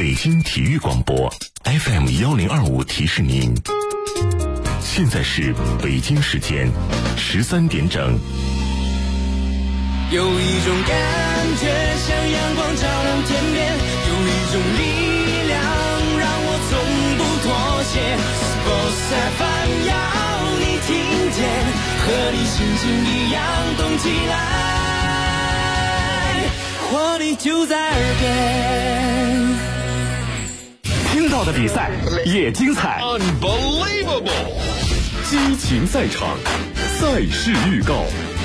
北京体育广播 FM1025提示您，现在是北京时间13点整。 有一种感觉像阳光照亮天边，有一种力量让我从不妥协。Sports FM 要你听见，和你心情一样动起来，活力就在耳边。 听到的比赛也精彩 Unbelievable 激情赛场，赛事预告。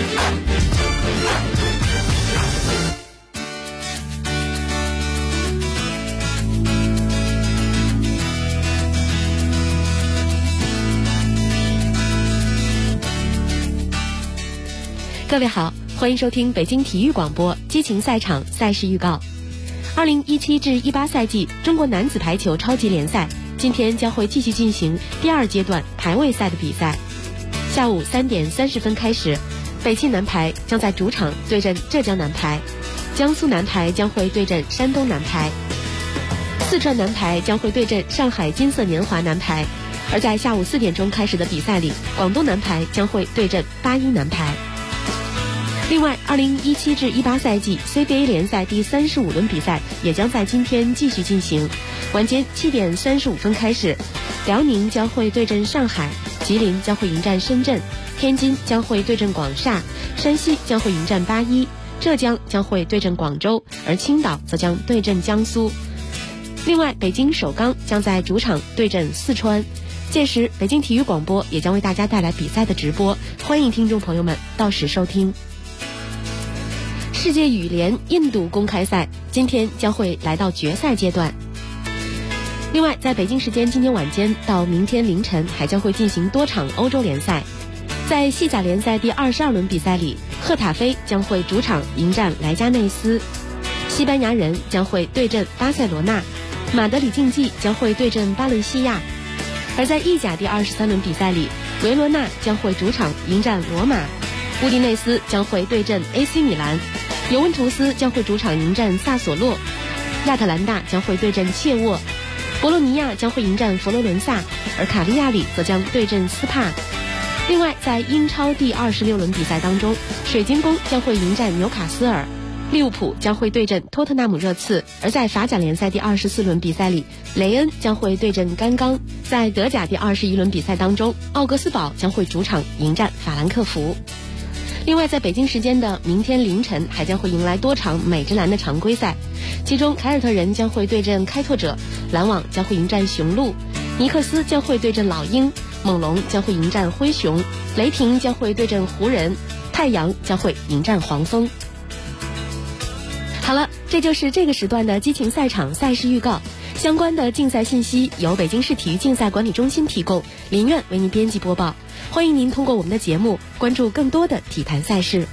各位好，欢迎收听北京体育广播激情赛场赛事预告。2017至18赛季中国男子排球超级联赛今天将会继续进行第2阶段排位赛的比赛。下午3点30分开始，北汽男排将在主场对阵浙江男排，江苏男排将会对阵山东男排，四川男排将会对阵上海金色年华男排。而在下午4点钟开始的比赛里，广东男排将会对阵巴音男排。另外，2017至18赛季 CBA 联赛第35轮比赛也将在今天继续进行。晚间7点35分开始，辽宁将会对阵上海，吉林将会迎战深圳，天津将会对阵广厦，山西将会迎战八一，浙江将会对阵广州，而青岛则将对阵江苏。另外，北京首钢将在主场对阵四川。届时，北京体育广播也将为大家带来比赛的直播，欢迎听众朋友们到时收听。世界羽联印度公开赛今天将会来到决赛阶段。另外，在北京时间今天晚间到明天凌晨还将会进行多场欧洲联赛。在西甲联赛第22轮比赛里，赫塔菲将会主场迎战莱加内斯，西班牙人将会对阵巴塞罗那，马德里竞技将会对阵巴伦西亚。而在意甲第23轮比赛里，维罗纳将会主场迎战罗马，乌迪内斯将会对阵 AC 米兰，尤文图斯将会主场迎战萨索洛，亚特兰大将会对阵切沃，博洛尼亚将会迎战佛罗伦萨，而卡利亚里则将对阵斯帕。另外，在英超第26轮比赛当中，水晶宫将会迎战纽卡斯尔，利物浦将会对阵托特纳姆热刺。而在法甲联赛第24轮比赛里，雷恩将会对阵甘刚。在德甲第21轮比赛当中，奥格斯堡将会主场迎战法兰克福。另外，在北京时间的明天凌晨还将会迎来多场美职篮的常规赛，其中凯尔特人将会对阵开拓者，篮网将会迎战雄鹿，尼克斯将会对阵老鹰，猛龙将会迎战灰熊，雷霆将会对阵湖人，太阳将会迎战黄蜂。好了，这就是这个时段的激情赛场赛事预告。相关的竞赛信息由北京市体育竞赛管理中心提供，林苑为您编辑播报。欢迎您通过我们的节目关注更多的体坛赛事。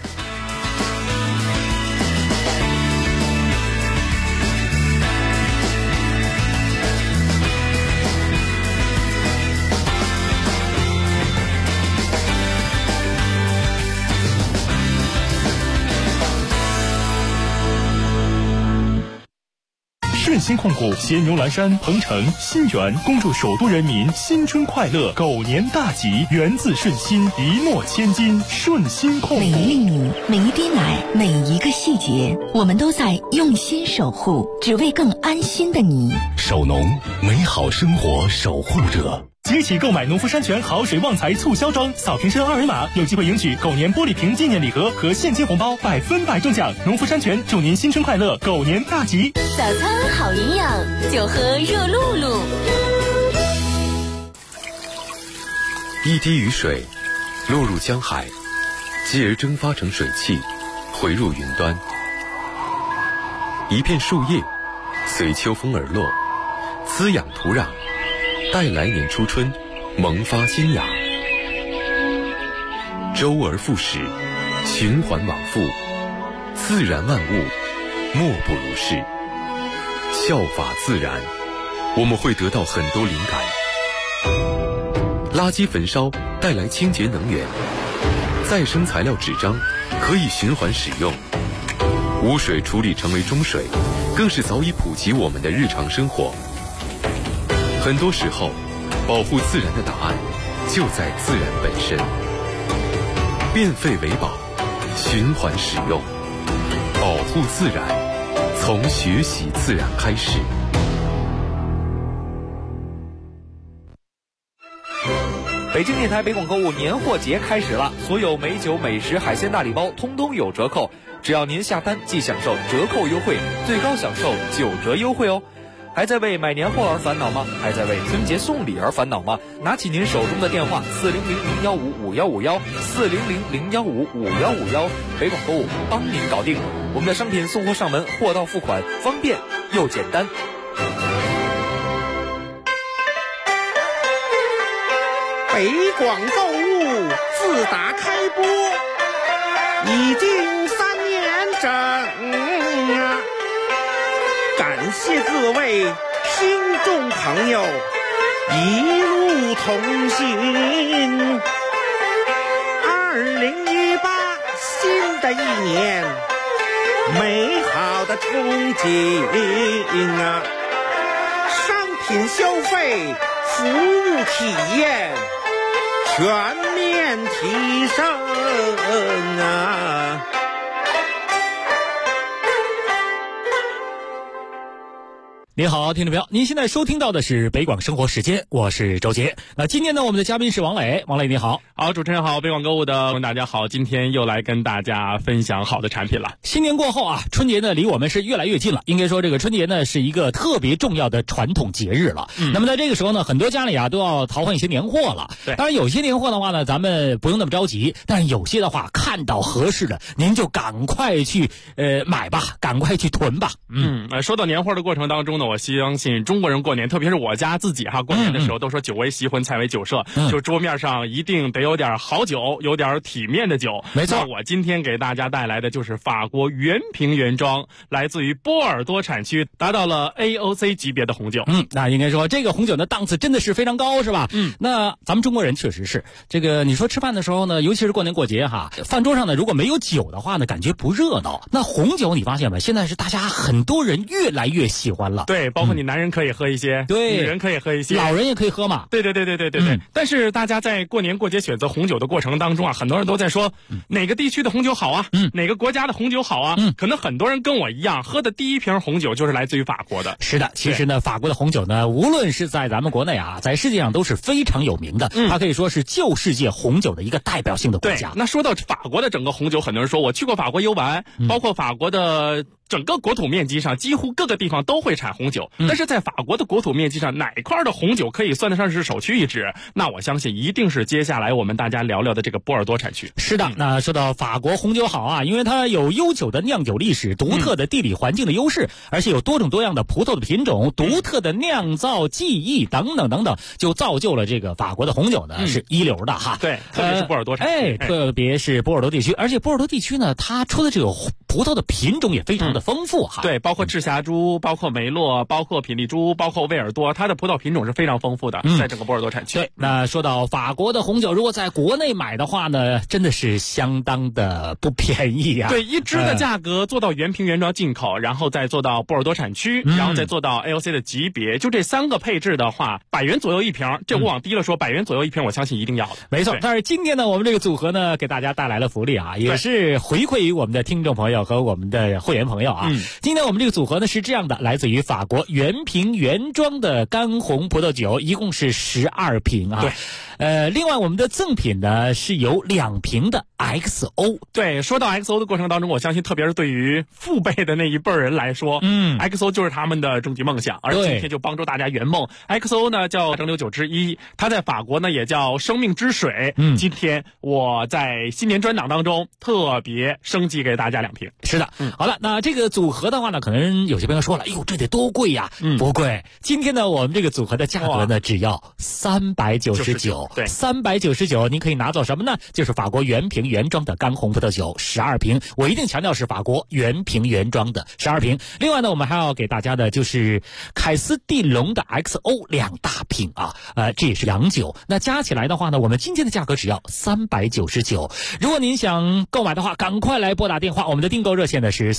顺心控股、咸牛栏山、鹏城、新源恭祝首都人民新春快乐，狗年大吉，源自顺心，一诺千金。顺心控股。 每一粒米，每一滴奶，每一个细节，我们都在用心守护，只为更安心的你。 守农，美好生活守护者。 即日起购买农夫山泉好水旺财促销装，扫瓶身2维码，有机会赢取狗年玻璃瓶纪念礼盒和现金红包，100%中奖。农夫山泉祝您新春快乐，狗年大吉。 早餐好营养，就喝热露露。 一滴雨水落入江海，继而蒸发成水汽，回入云端。一片树叶随秋风而落，滋养土壤，待来年初春萌发新芽。周而复始，循环往复，自然万物莫不如是。效法自然，我们会得到很多灵感。垃圾焚烧带来清洁能源，再生材料纸张可以循环使用。 污水处理成为中水，更是早已普及我们的日常生活。很多时候，保护自然的答案就在自然本身。变废为宝，循环使用，保护自然，从学习自然开始。 北京电台北广购物年货节开始了，所有美酒、美食、海鲜大礼包通通有折扣，只要您下单即享受折扣优惠，最高享受9折优惠哦。还在为买年货而烦恼吗？还在为春节送礼而烦恼吗？拿起您手中的电话400-015-5151，400-015-5151，北广购物帮您搞定。我们的商品送货上门，货到付款，方便又简单。 北广购物自打开播已经3年整啊！感谢各位听众朋友一路同行。2018新的一年，美好的憧憬啊！商品消费，服务体验全面提升啊！ 您好，听众朋友，您现在收听到的是北广生活时间，我是周杰。那今天呢，我们的嘉宾是王磊。王磊你好。 好，主持人好，北广购物的大家好，今天又来跟大家分享好的产品了。 新年过后啊，春节呢离我们是越来越近了。应该说这个春节呢是一个特别重要的传统节日了。那么在这个时候呢，很多家里啊都要淘换一些年货了。 对， 当然有些年货的话呢，咱们不用那么着急，但是有些的话看到合适的，您就赶快去买吧，赶快去囤吧。 说到年货的过程当中呢，我相信中国人过年，特别是我家自己哈，过年的时候都说酒为席魂，菜为酒色，就桌面上一定得有点好酒，有点体面的酒。 没错， 我今天给大家带来的就是法国原瓶原装，来自于波尔多产区，达到了 AOC 级别的红酒。 那应该说这个红酒的档次真的是非常高，是吧？那咱们中国人确实是这个，你说吃饭的时候呢，尤其是过年过节哈，饭桌上呢如果没有酒的话呢，感觉不热闹。那红酒你发现没？现在是大家很多人越来越喜欢了。 对，包括你男人可以喝一些， 对， 女人可以喝一些， 老人也可以喝嘛。 对。但是大家在过年过节选择红酒的过程当中啊，很多人都在说哪个地区的红酒好啊，哪个国家的红酒好啊。可能很多人跟我一样，喝的第一瓶红酒就是来自于法国的。 是的，其实呢，法国的红酒呢，无论是在咱们国内啊，在世界上都是非常有名的。它可以说是旧世界红酒的一个代表性的国家。 那说到法国的整个红酒，很多人说我去过法国游玩，包括法国的整个国土面积上，几乎各个地方都会产红酒。但是在法国的国土面积上，哪一块的红酒可以算得上是首屈一指？那我相信一定是接下来我们大家聊聊的这个波尔多产区。 是的，那说到法国红酒好啊，因为它有悠久的酿酒历史、独特的地理环境的优势，而且有多种多样的葡萄的品种、独特的酿造技艺等等等等，就造就了这个法国的红酒呢是一流的哈。 对，特别是波尔多产区。 特别是波尔多地区，而且波尔多地区呢，它出的这个葡萄的品种也非常的丰富哈。 对，包括赤霞珠，包括梅洛，包括品丽珠，包括威尔多，它的葡萄品种是非常丰富的，在整个波尔多产区。 对，那说到法国的红酒，如果在国内买的话呢，真的是相当的不便宜啊。 对，一支的价格做到原瓶原装进口，然后再做到波尔多产区，然后再做到 AOC 的级别，就这3个配置的话，100元左右一瓶。这我往低了说，100元左右一瓶，我相信一定要的。 没错。但是今天呢，我们这个组合呢，给大家带来了福利啊，也是回馈于我们的听众朋友和我们的会员朋友啊。今天我们这个组合呢是这样的，来自于法国原瓶原装的干红葡萄酒，一共是12瓶啊。 对， 另外我们的赠品呢是有2瓶的 XO。 对，说到 XO 的过程当中，我相信特别是对于父辈的那一辈人来说，XO 就是他们的终极梦想，而今天就帮助大家圆梦。XO 呢叫蒸馏酒之一，它在法国呢也叫生命之水。今天我在新年专档当中特别升级给大家2瓶。 是的，好了，那这个组合的话呢，可能有些朋友说了，哎呦，这得多贵呀！不贵，今天呢，我们这个组合的价格呢，只要399。对，399，您可以拿走什么呢？就是法国原瓶原装的干红葡萄酒12瓶，我一定强调是法国原瓶原装的12瓶。另外呢，我们还要给大家的就是凯斯蒂龙的 XO 2大瓶啊，这也是洋酒。那加起来的话呢，我们今天的价格只要399。如果您想购买的话，赶快来拨打电话，我们的订购热线呢是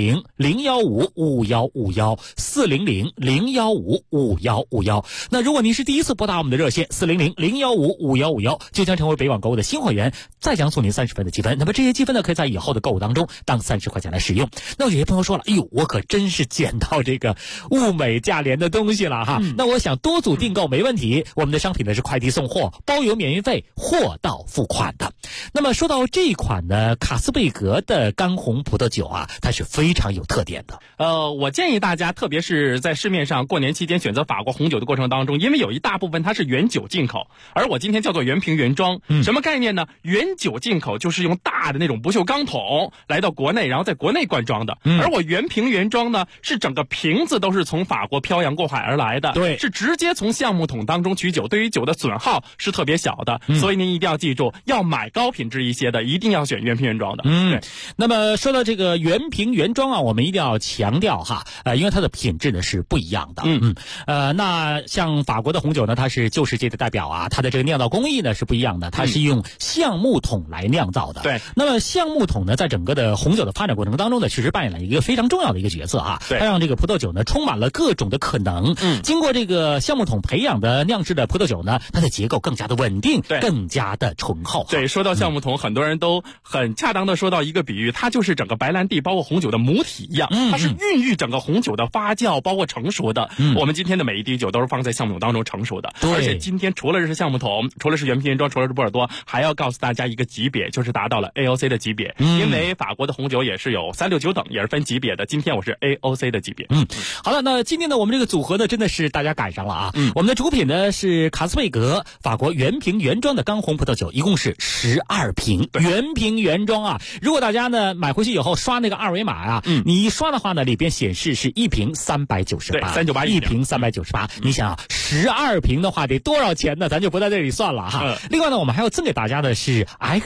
400-015-5151，400-015-5151。那如果您是第一次拨打我们的热线400-015-5151，就将成为北广购物的新会员，再将送您30分的积分。那么这些积分呢，可以在以后的购物当中当30块钱来使用。那有些朋友说了，哎呦，我可真是捡到这个物美价廉的东西了哈。那我想多组订购没问题，我们的商品呢是快递送货，包邮免运费，货到付款的。那么说到这一款呢，卡斯贝格的干红葡萄酒啊，它是非常有特点的。 我建议大家，特别是在市面上过年期间选择法国红酒的过程当中，因为有一大部分它是原酒进口，而我今天叫做原瓶原装。什么概念呢？原酒进口就是用大的那种不锈钢桶来到国内，然后在国内灌装的。而我原瓶原装呢，是整个瓶子都是从法国漂洋过海而来的， 对， 是直接从橡木桶当中取酒，对于酒的损耗是特别小的。所以您一定要记住，要买高品质一些的，一定要选原瓶原装的。对。 那么说到这个原瓶原装啊，我们一定要强调哈，因为它的品质呢是不一样的。那像法国的红酒呢，它是旧世界的代表啊，它的这个酿造工艺呢是不一样的，它是用橡木桶来酿造的。 对。 那么橡木桶呢，在整个的红酒的发展过程当中呢，其实扮演了一个非常重要的一个角色啊。 对。 它让这个葡萄酒呢充满了各种的可能。经过这个橡木桶培养的酿制的葡萄酒呢，它的结构更加的稳定，更加的醇厚。 对，说到橡木桶，很多人都很恰当的说到一个比喻，它就是整个白兰地包括红酒的母体一样，它是孕育整个红酒的发酵包括成熟的。我们今天的每一滴酒都是放在橡木桶当中成熟的。而且今天除了是橡木桶，除了是原瓶原装，除了是波尔多，还要告诉大家一个级别，就是达到了 AOC 的级别。因为法国的红酒也是有3、6、9等，也是分级别的。今天我是 AOC 的级别。 好了，那今天呢，我们这个组合呢，真的是大家赶上了啊。我们的主品呢是卡斯贝格法国原瓶原装的干红葡萄酒，一共是12瓶，原瓶原装啊。如果大家呢买回去以后刷那个二维码啊，你一刷的话呢，里边显示是1瓶398， 对，398 一瓶398。你想啊，12瓶的话得多少钱呢？咱就不在这里算了哈。另外呢，我们还要赠给大家的是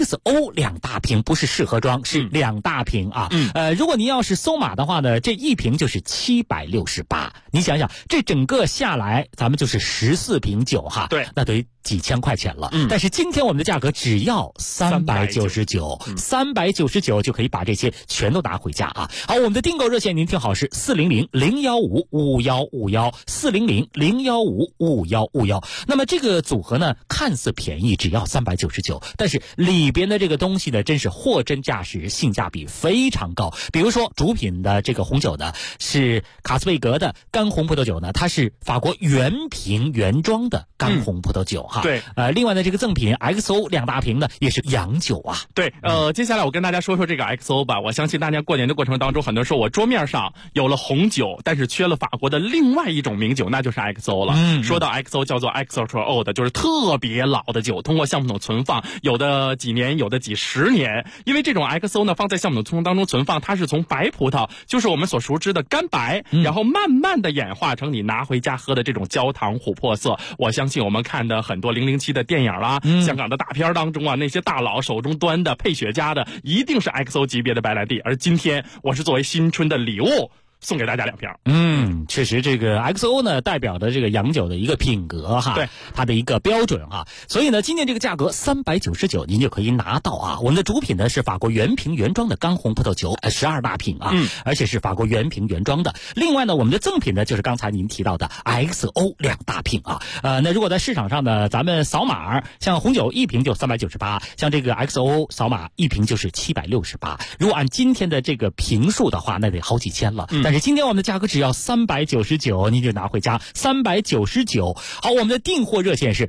XO 2大瓶，不是试盒装，是2大瓶啊。如果您要是搜码的话呢，这一瓶就是768。你想想，这整个下来，咱们就是14瓶酒哈。 对， 那得几千块钱了。但是今天我们的价格只要399，399就可以把这些全都拿回家啊。好，我们的订购热线您听好是400-015-5151，400-015-5151。那么这个组合呢，看似便宜，只要399，但是里边的这个东西呢，真是货真价实，性价比非常高。比如说主品的这个红酒呢，是卡斯贝格的干红葡萄酒呢，它是法国原瓶原装的干红葡萄酒哈。 对。 另外呢，这个赠品 XO 2大瓶呢，也是洋酒啊。 对。接下来我跟大家说说这个 XO 吧。我相信大家过年的过程当中，很多人说我桌面上有了红酒，但是缺了法国的另外一种名酒，那就是 XO 了。说到 XO 叫做 Extra Old， 就是特别老的酒，通过橡木桶存放，有的几年，有的几十年。因为这种 XO 呢，放在橡木桶当中存放，它是从白葡萄，就是我们所熟知的干白，然后慢慢的演化成你拿回家喝的这种焦糖琥珀色。我相信我们看的很多007的电影啦，香港的大片当中啊，那些大佬手中端的配雪茄的，一定是 XO 级别的白兰地。而今天我是作为新春的礼物送给大家2瓶。 确实这个 XO 呢代表的这个洋酒的一个品格哈， 对， 它的一个标准哈。所以呢，今天这个价格399您就可以拿到啊。我们的主品呢是法国原瓶原装的干红葡萄酒，12大瓶啊，而且是法国原瓶原装的。另外呢，我们的赠品呢就是刚才您提到的 XO 2大瓶啊。那如果在市场上呢，咱们扫码，像红酒1瓶就398，像这个 XO 扫码1瓶就是768。如果按今天的这个瓶数的话，那得好几千了。但是今天我们的价格只要399，您就拿回家399。好，我们的订货热线是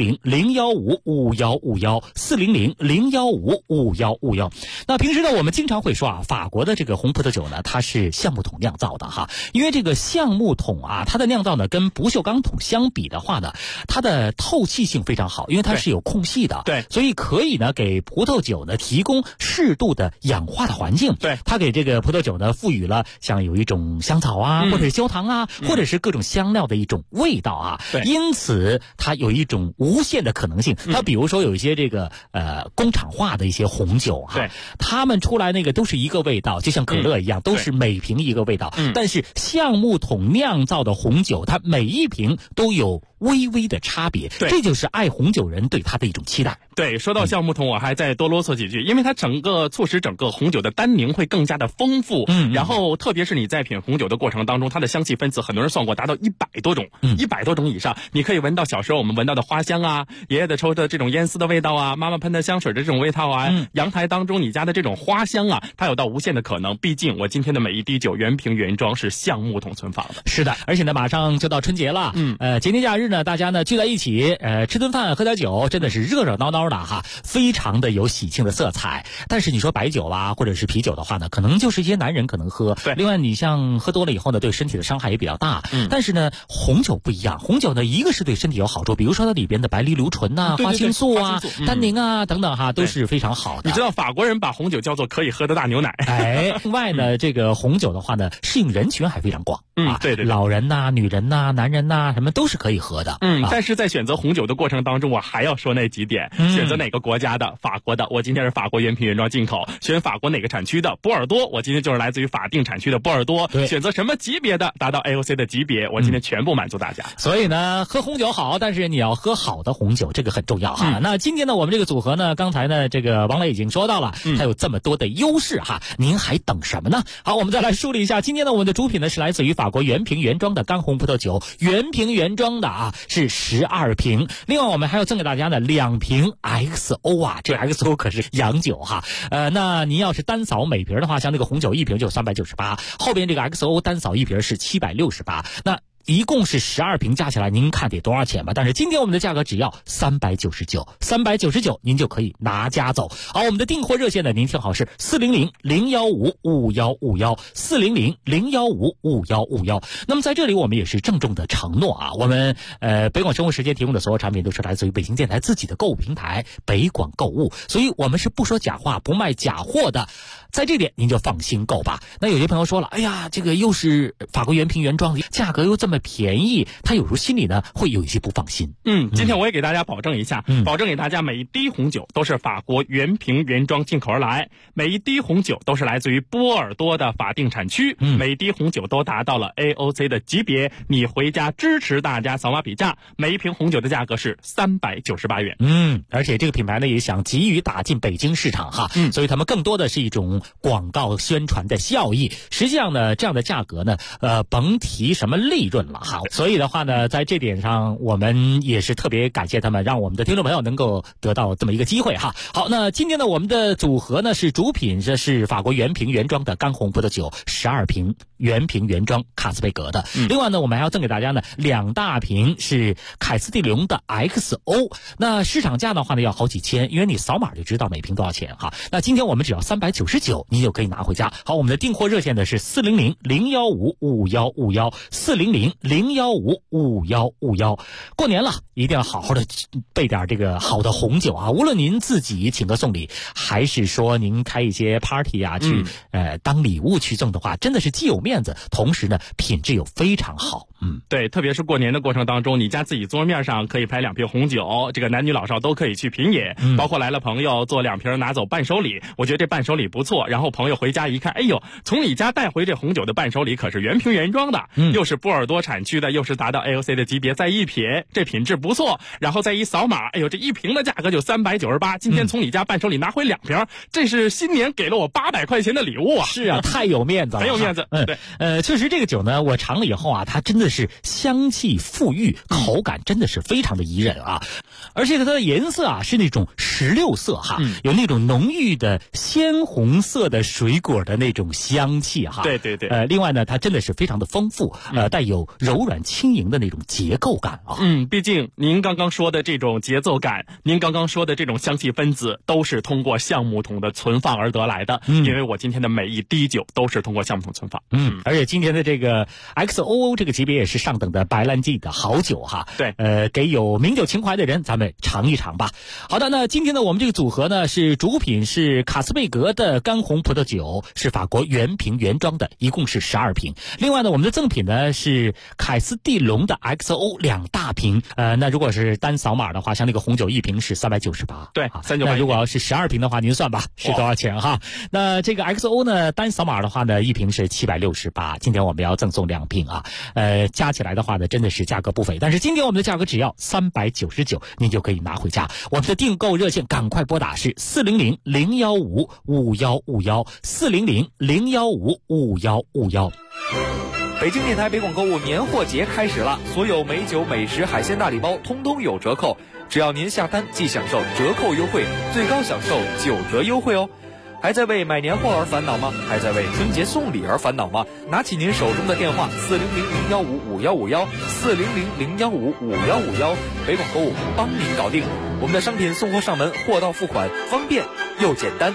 400-015-5151，400-015-5151。那平时呢，我们经常会说啊，法国的这个红葡萄酒呢，它是橡木桶酿造的哈，因为这个橡木桶啊，它的酿造呢跟不锈钢桶相比的话呢，它的透气性非常好，因为它是有空隙的， 对， 所以可以呢给葡萄酒呢提供适度的氧化的环境， 对， 它给这个葡萄酒呢赋予了像有一种香草啊，或者是焦糖啊，或者是各种香料的一种味道啊。因此它有一种无限的可能性。它比如说有一些这个工厂化的一些红酒哈，他们出来那个都是一个味道，就像可乐一样，都是每瓶一个味道。但是橡木桶酿造的红酒，它每一瓶都有微微的差别，这就是爱红酒人对它的一种期待。 对，说到橡木桶，我还再多啰嗦几句，因为它促使整个红酒的单宁会更加的丰富。然后特别是你在品红酒的过程当中，它的香气分子很多人算过达到100多种，100多种以上。你可以闻到小时候我们闻到的花香啊，爷爷的抽的这种烟丝的味道啊，妈妈喷的香水的这种味道啊，阳台当中你家的这种花香啊，它有到无限的可能。毕竟我今天的每一滴酒原瓶原装是橡木桶存放的。 是的，而且呢马上就到春节了，节年假日呢，大家呢聚在一起，吃顿饭喝点酒，真的是热热闹闹的哈，非常的有喜庆的色彩。但是你说白酒啊或者是啤酒的话呢，可能就是一些男人可能喝。 对， 另外你像喝多了以后呢，对身体的伤害也比较大。但是呢红酒不一样，红酒呢一个是对身体有好处，比如说它里边的白藜芦醇啊、花青素啊、单宁啊等等哈，都是非常好的。 你知道法国人把红酒叫做可以喝的大牛奶。 另外呢这个红酒的话呢，适应人群还非常广。 对， 老人呐、女人呐、男人呐，什么都是可以喝的。 但是在选择红酒的过程当中，我还要说那几点。选择哪个国家的，法国的，我今天是法国原瓶原装进口；选法国哪个产区的，波尔多，我今天就是来自于法定产区的波尔多。选择什么级别的，达到 AOC 的级别，我今天全部满足大家。 所以呢，喝红酒好，但是你要喝好的红酒，这个很重要哈。那今天呢，我们这个组合呢，刚才呢，这个王磊已经说到了，它有这么多的优势哈，您还等什么呢？好，我们再来梳理一下，今天呢，我们的主品呢是来自于法国原瓶原装的干红葡萄酒，原瓶原装的啊，是12瓶。另外我们还要赠给大家呢2瓶 XO 啊，这 XO 可是洋酒哈。那您要是单扫每瓶的话，像那个红酒1瓶就398，后边这个 XO 单扫1瓶是768。那一共是12瓶，加起来您看得多少钱吧？但是今天我们的价格只要399，399您就可以拿家走。好，我们的订货热线呢，您听好是400-015-5151，400-015-5151。那么在这里我们也是郑重的承诺啊，我们北广生活时间提供的所有产品都是来自于北京电台自己的购物平台北广购物，所以我们是不说假话、不卖假货的。在这点您就放心购吧。那有些朋友说了，哎呀，这个又是法国原瓶原装，价格又这么便宜，他有时候心里呢会有一些不放心。 今天我也给大家保证一下，保证给大家每一滴红酒都是法国原瓶原装进口而来，每一滴红酒都是来自于波尔多的法定产区，每一滴红酒都达到了 AOC 的级别。你回家支持大家扫码比价，每一瓶红酒的价格是398元。 而且这个品牌呢也想急于打进北京市场哈，所以他们更多的是一种广告宣传的效益。实际上呢，这样的价格呢，甭提什么利润了哈。所以的话呢，在这点上我们也是特别感谢他们，让我们的听众朋友能够得到这么一个机会哈。好，那今天呢，我们的组合呢是主品，这是法国原瓶原装的干红葡萄酒12瓶，原瓶原装卡斯贝格的。另外呢，我们还要赠给大家呢2大瓶是凯斯蒂龙的 XO。那市场价的话呢要好几千，因为你扫码就知道每瓶多少钱哈。那今天我们只要399，你就可以拿回家。好，我们的订货热线呢是400-015-5151，400-015-5151。过年了，一定要好好的备点这个好的红酒啊！无论您自己请客送礼，还是说您开一些 party 啊，去当礼物去赠的话，真的是既有面子，同时呢品质又非常好。 对，特别是过年的过程当中，你家自己桌面上可以摆2瓶红酒，这个男女老少都可以去品饮，包括来了朋友做2瓶拿走伴手礼，我觉得这伴手礼不错。然后朋友回家一看，哎呦，从你家带回这红酒的伴手礼可是原瓶原装的，又是波尔多产区的，又是达到 AOC 的级别，再一品，这品质不错。然后再一扫码，哎呦，这1瓶的价格就398，今天从你家伴手礼拿回2瓶，这是新年给了我800块钱的礼物啊！ 是啊，太有面子了， 很有面子。 对，确实这个酒呢，我尝了以后啊，它真的是香气馥郁，口感真的是非常的宜人啊，而且它的颜色啊是那种16色哈，有那种浓郁的鲜红色的水果的那种香气哈。 对。 另外呢，它真的是非常的丰富，带有有柔软轻盈的那种结构感啊。 毕竟您刚刚说的这种节奏感，您刚刚说的这种香气分子，都是通过橡木桶的存放而得来的。因为我今天的每一滴酒都是通过橡木桶存放。 而且今天的这个 XOO 这个级别也是上等的白兰地的好酒哈。 对， 给有名酒情怀的人，咱们尝一尝吧。好的，那今天呢，我们这个组合呢是主品是卡斯贝格的干红葡萄酒，是法国原瓶原装的，一共是12瓶。另外呢，我们的赠品呢是凯斯蒂龙的 XO 2大瓶。那如果是单扫码的话，像那个红酒一瓶是398。 对，398。 那如果要是12瓶的话，您算吧是多少钱哈？那这个 XO 呢，单扫码的话呢，一瓶是768。今天我们要赠送2瓶啊。加起来的话呢，真的是价格不菲。但是今天我们的价格只要399，您就可以拿回家。我们的订购热线赶快拨打是400-015-5151，400-015-5151。 北京电台北广购物年货节开始了，所有美酒、美食、海鲜大礼包通通有折扣，只要您下单即享受折扣优惠，最高享受9折优惠哦。还在为买年货而烦恼吗？还在为春节送礼而烦恼吗？拿起您手中的电话400-015-5151，400-015-5151，北广购物帮您搞定。我们的商品送货上门，货到付款，方便又简单。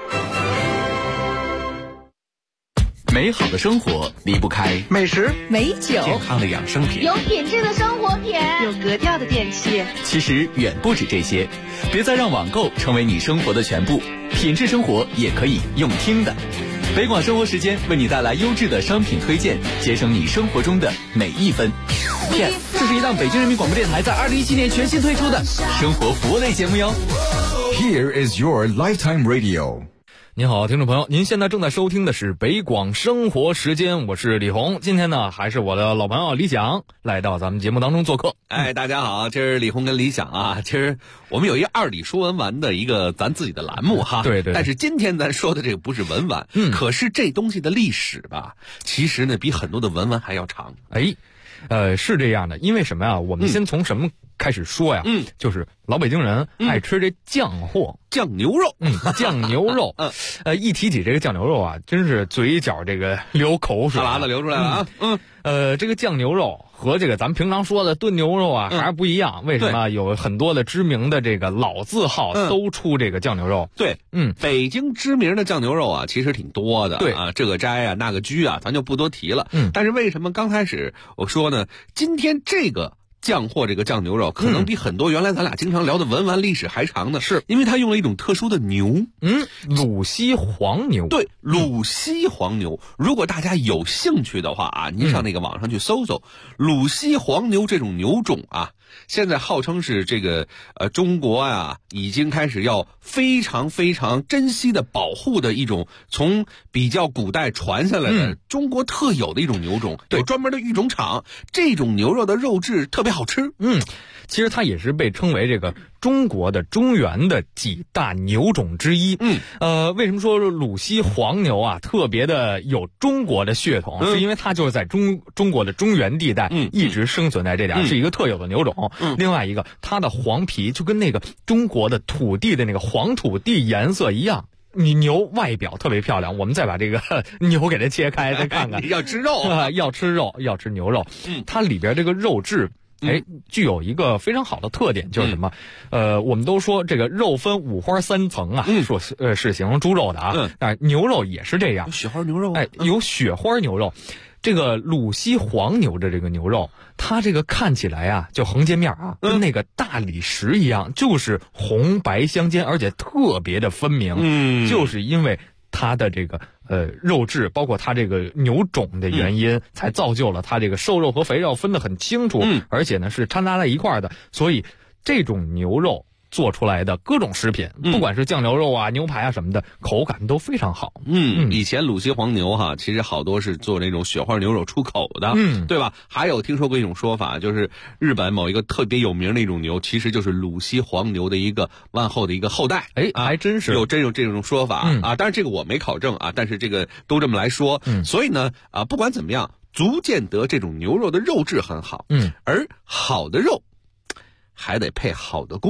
美好的生活离不开美食、 美酒、 健康的养生品， 有品质的生活品， 有格调的电器。 其实远不止这些，别再让网购成为你生活的全部，品质生活也可以用听的。北广生活时间为你带来优质的商品推荐，节省你生活中的每一分。 这是一档北京人民广播电台在2017年全新推出的生活服务类节目哟。 Here is your lifetime radio。 您好，听众朋友，您现在正在收听的是北广生活时间，我是李红。今天呢，还是我的老朋友李想来到咱们节目当中做客。 大家好，今儿李红跟李想啊，其实我们有一个二李说文玩的一个咱自己的栏目哈。 对。 但是今天咱说的这个不是文玩，可是这东西的历史吧，其实呢比很多的文玩还要长。 是这样的，因为什么呀？我们先从什么开始说呀？就是老北京人爱吃这酱货， 酱牛肉， 酱牛肉。一提起这个酱牛肉啊，真是嘴角这个流口水， 哈喇子流出来了啊。 这个酱牛肉和这个咱们平常说的炖牛肉啊还是不一样。为什么？有很多的知名的这个老字号都出这个酱牛肉。 对，北京知名的酱牛肉啊，其实挺多的。 对啊，这个斋啊，那个居啊，咱就不多提了。但是为什么刚开始我说呢？今天这个酱货这个酱牛肉可能比很多原来咱俩经常聊的文玩历史还长呢，是因为它用了一种特殊的牛， 鲁西黄牛。 对，鲁西黄牛。如果大家有兴趣的话啊，您上那个网上去搜搜鲁西黄牛这种牛种啊，现在号称是这个中国啊已经开始要非常非常珍惜的保护的一种从比较古代传下来的中国特有的一种牛种，有专门的育种场，这种牛肉的肉质特别好吃。 其实它也是被称为这个中国的中原的几大牛种之一。为什么说鲁西黄牛啊特别的有中国的血统？是因为它就是在中国的中原地带一直生存在这点，是一个特有的牛种。另外一个，它的黄皮就跟那个中国的土地的那个黄土地颜色一样。你牛外表特别漂亮，我们再把这个牛给它切开，再看看。 要吃肉啊，要吃肉，要吃牛肉。它里边这个肉质。具有一个非常好的特点，就是什么？我们都说这个肉分五花三层啊，说是形容猪肉的啊，但牛肉也是这样， 雪花牛肉， 有雪花牛肉。这个鲁西黄牛的这个牛肉，它这个看起来啊，就横截面啊，跟那个大理石一样，就是红白相间，而且特别的分明。就是因为它的这个肉质，包括它这个牛种的原因，才造就了它这个瘦肉和肥肉分得很清楚，而且呢是掺杂在一块儿的，所以这种牛肉做出来的各种食品，不管是酱牛肉啊、牛排啊什么的，口感都非常好。 以前鲁西黄牛哈，其实好多是做那种雪花牛肉出口的，对吧？还有听说过一种说法，就是日本某一个特别有名的一种牛，其实就是鲁西黄牛的一个往后的一个后代。 还真是有这种说法啊，当然这个我没考证啊，但是这个都这么来说。所以呢不管怎么样，足见得这种牛肉的肉质很好。而好的肉还得配好的工。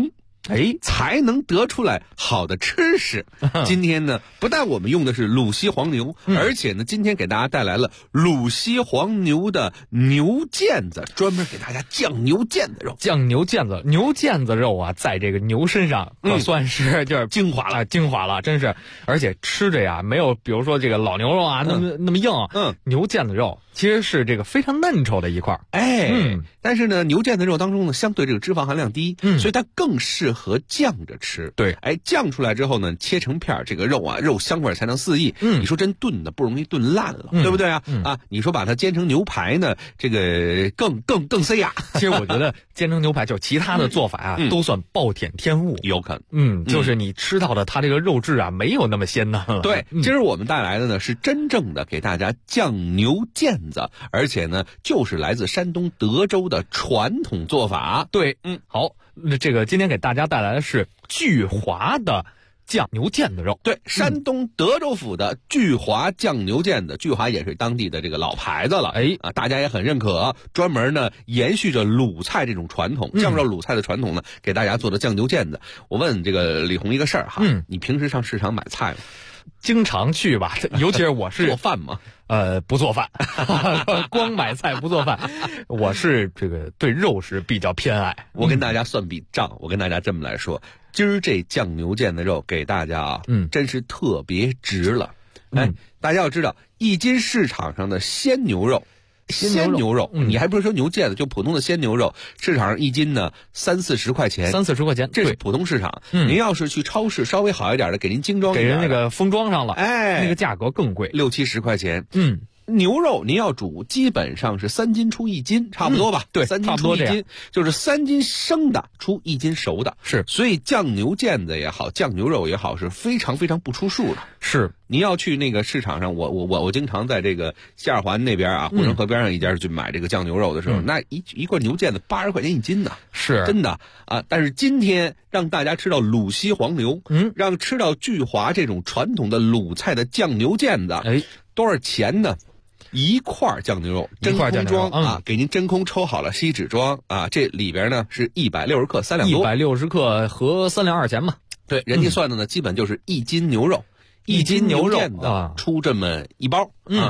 才能得出来好的吃食。今天呢，不但我们用的是鲁西黄牛，而且呢，今天给大家带来了鲁西黄牛的牛腱子，专门给大家酱牛腱子肉。 酱牛腱子，牛腱子肉啊，在这个牛身上可算是就是精华了， 精华了，真是。而且吃着呀，没有比如说这个老牛肉啊那么硬。牛腱子肉其实是这个非常嫩稠的一块。 但是呢，牛腱子肉当中呢，相对这个脂肪含量低，所以它更适合酱着吃。 对， 酱出来之后呢，切成片，这个肉啊，肉香味才能四溢。你说真炖的不容易炖烂了，对不对啊？你说把它煎成牛排呢，这个更塞牙。 其实我觉得煎成牛排就其他的做法啊，都算暴殄天物， 有可能。 就是你吃到的它这个肉质啊，没有那么鲜嫩了。 对，今儿我们带来的呢是真正的给大家酱牛腱子，而且呢就是来自山东德州的传统做法。 对，好，那这个今天给大家带来的是巨华的酱牛腱子肉。 对，山东德州府的巨华酱牛腱子，巨华也是当地的这个老牌子了。大家也很认可，专门呢延续着鲁菜这种传统，酱肉鲁菜的传统呢，给大家做的酱牛腱子。我问这个李红一个事儿哈，你平时上市场买菜吗？ 经常去吧，尤其是我是做饭吗？ 不做饭，光买菜不做饭。我是这个对肉食比较偏爱。 我跟大家算笔账，我跟大家这么来说，今儿这酱牛腱子肉给大家啊，真是特别值了。大家要知道，1斤市场上的鲜牛肉。鲜牛肉，你还不是说牛腱子，就普通的鲜牛肉，市场上1斤呢30-40块钱 ，30-40块钱， 这是普通市场。您要是去超市稍微好一点的，给您精装一点， 给人那个封装上了，那个价格更贵 ，60-70块钱。牛肉您要煮，基本上是3斤出1斤，差不多吧？ 对 ，3斤出1斤，就是3斤生的出1斤熟的。 是， 所以酱牛腱子也好，酱牛肉也好，是非常非常不出数的。 是， 你要去那个市场上，我经常在这个西二环那边啊，护城河边上一家去买这个酱牛肉的时候，那一罐牛腱子80块钱1斤呢， 是真的啊。但是今天让大家吃到鲁西黄牛，让吃到巨华这种传统的鲁菜的酱牛腱子，多少钱呢？1块酱牛肉真空装啊，给您真空抽好了锡纸装啊，这里边呢是160克3两多 ，160克合3两2钱嘛。 对，人家算的呢，基本就是1斤牛肉 ，1斤牛肉出这么1包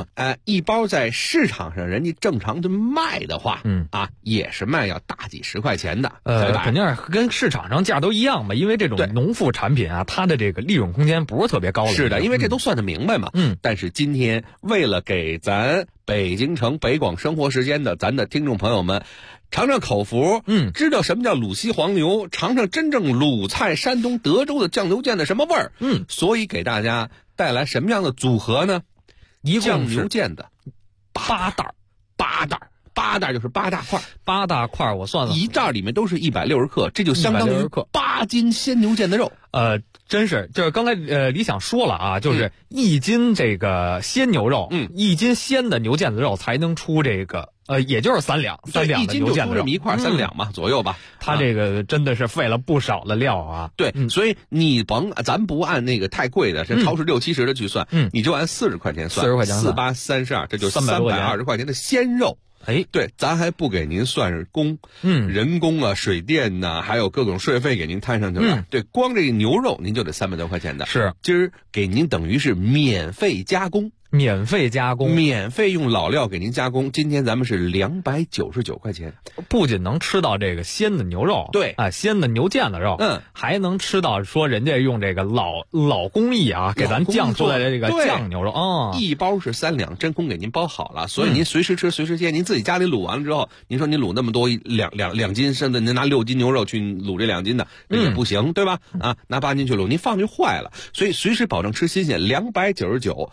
，1包在市场上人家正常的卖的话，也是卖要大几十块钱的， 肯定是跟市场上价都一样嘛，因为这种农副产品啊，它的这个利润空间不是特别高的。 是的，因为这都算得明白嘛。但是今天为了给咱北京城北广生活时间的咱的听众朋友们尝尝口福，知道什么叫鲁西黄牛，尝尝真正鲁菜山东德州的酱牛腱的什么味儿，所以给大家带来什么样的组合呢？酱牛腱的8袋就是8大块 ，8大块我算了， 一袋里面都是160克，这就相当于8斤鲜牛腱的肉。 真是，就是刚才李想说了啊，就是1斤这个鲜牛肉，1斤鲜的牛腱子肉才能出这个。也就是3两的牛腱子肉，1斤就出这么1块 3两嘛左右吧。 它这个真的是费了不少的料啊。 对，所以你咱不按那个太贵的，这超市60-70的去算，你就按40块钱算，40块钱，48-32，这就320块钱的鲜肉。对，咱还不给您算是工，人工啊、水电呐，还有各种税费给您摊上去了。对，光这个牛肉您就得300多块钱的。 是， 今儿给您等于是免费加工。 免费用老料给您加工。今天咱们是299块钱， 不仅能吃到这个鲜的牛肉， 对啊，鲜的牛腱子肉，还能吃到说人家用这个老工艺啊，给咱酱出来的这个酱牛肉啊。 1包是3两，真空给您包好了，所以您随时吃随时切。您自己家里卤完了之后，您说您卤那么多两斤，甚至您拿6斤牛肉去卤这2斤的，那也不行，对吧？拿8斤去卤，您放就坏了。所以随时保证吃新鲜，299。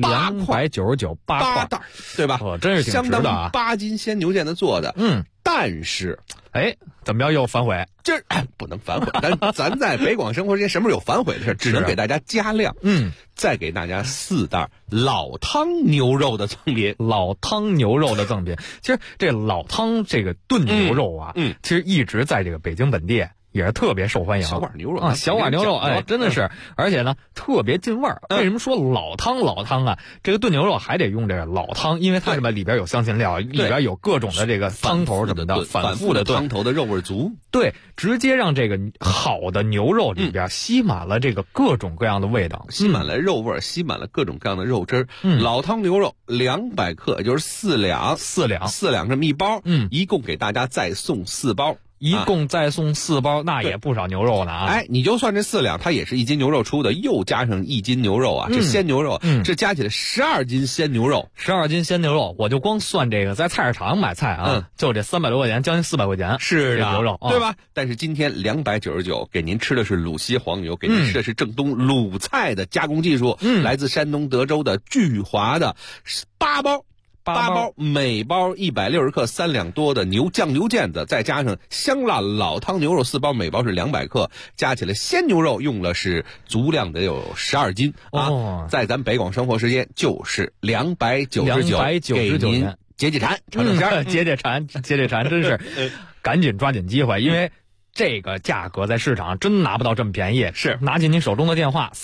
299 8 袋，对吧？ 真是挺值的啊， 相当于8斤鲜牛腱子做的。但是， 怎么着又反悔？ 今儿不能反悔，咱在北广生活时间什么时候有反悔的事？只能给大家加量。再给大家4袋老汤牛肉的赠品。 老汤牛肉的赠品，其实这老汤这个炖牛肉啊，其实一直在这个北京本地也是特别受欢迎。 小碗牛肉啊，小碗牛肉，哎，真的是，而且呢特别进味儿。为什么说老汤啊？这个炖牛肉还得用这个老汤，因为它什么里边有香辛料，里边有各种的这个汤头什么的，反复的炖， 汤头的肉味足。 对，直接让这个好的牛肉里边吸满了这个各种各样的味道， 吸满了肉味，吸满了各种各样的肉汁。老汤牛肉200克，也就是4两这么一包。一共给大家再送4包。 一共再送4包，那也不少牛肉呢啊！ 哎，你就算这4两，它也是1斤牛肉出的，又加上1斤牛肉啊，这鲜牛肉，这加起来12斤鲜牛肉 ，12斤鲜牛肉，我就光算这个在菜市场买菜啊，就这300多块钱，将近400块钱， 是牛肉， 对吧？但是今天299给您吃的是鲁西黄牛，给您吃的是正宗鲁菜的加工技术，来自山东德州的聚华的8包，每包160克，3两多的酱牛腱子，再加上香辣老汤牛肉4包，每包是200克，加起来鲜牛肉用了是足量的有12斤啊！在咱北广生活时间就是299，给您解馋，尝尝鲜儿， 解馋，真是赶紧抓紧机会，因为这个价格在市场真拿不到这么便宜。 是， 拿起您手中的电话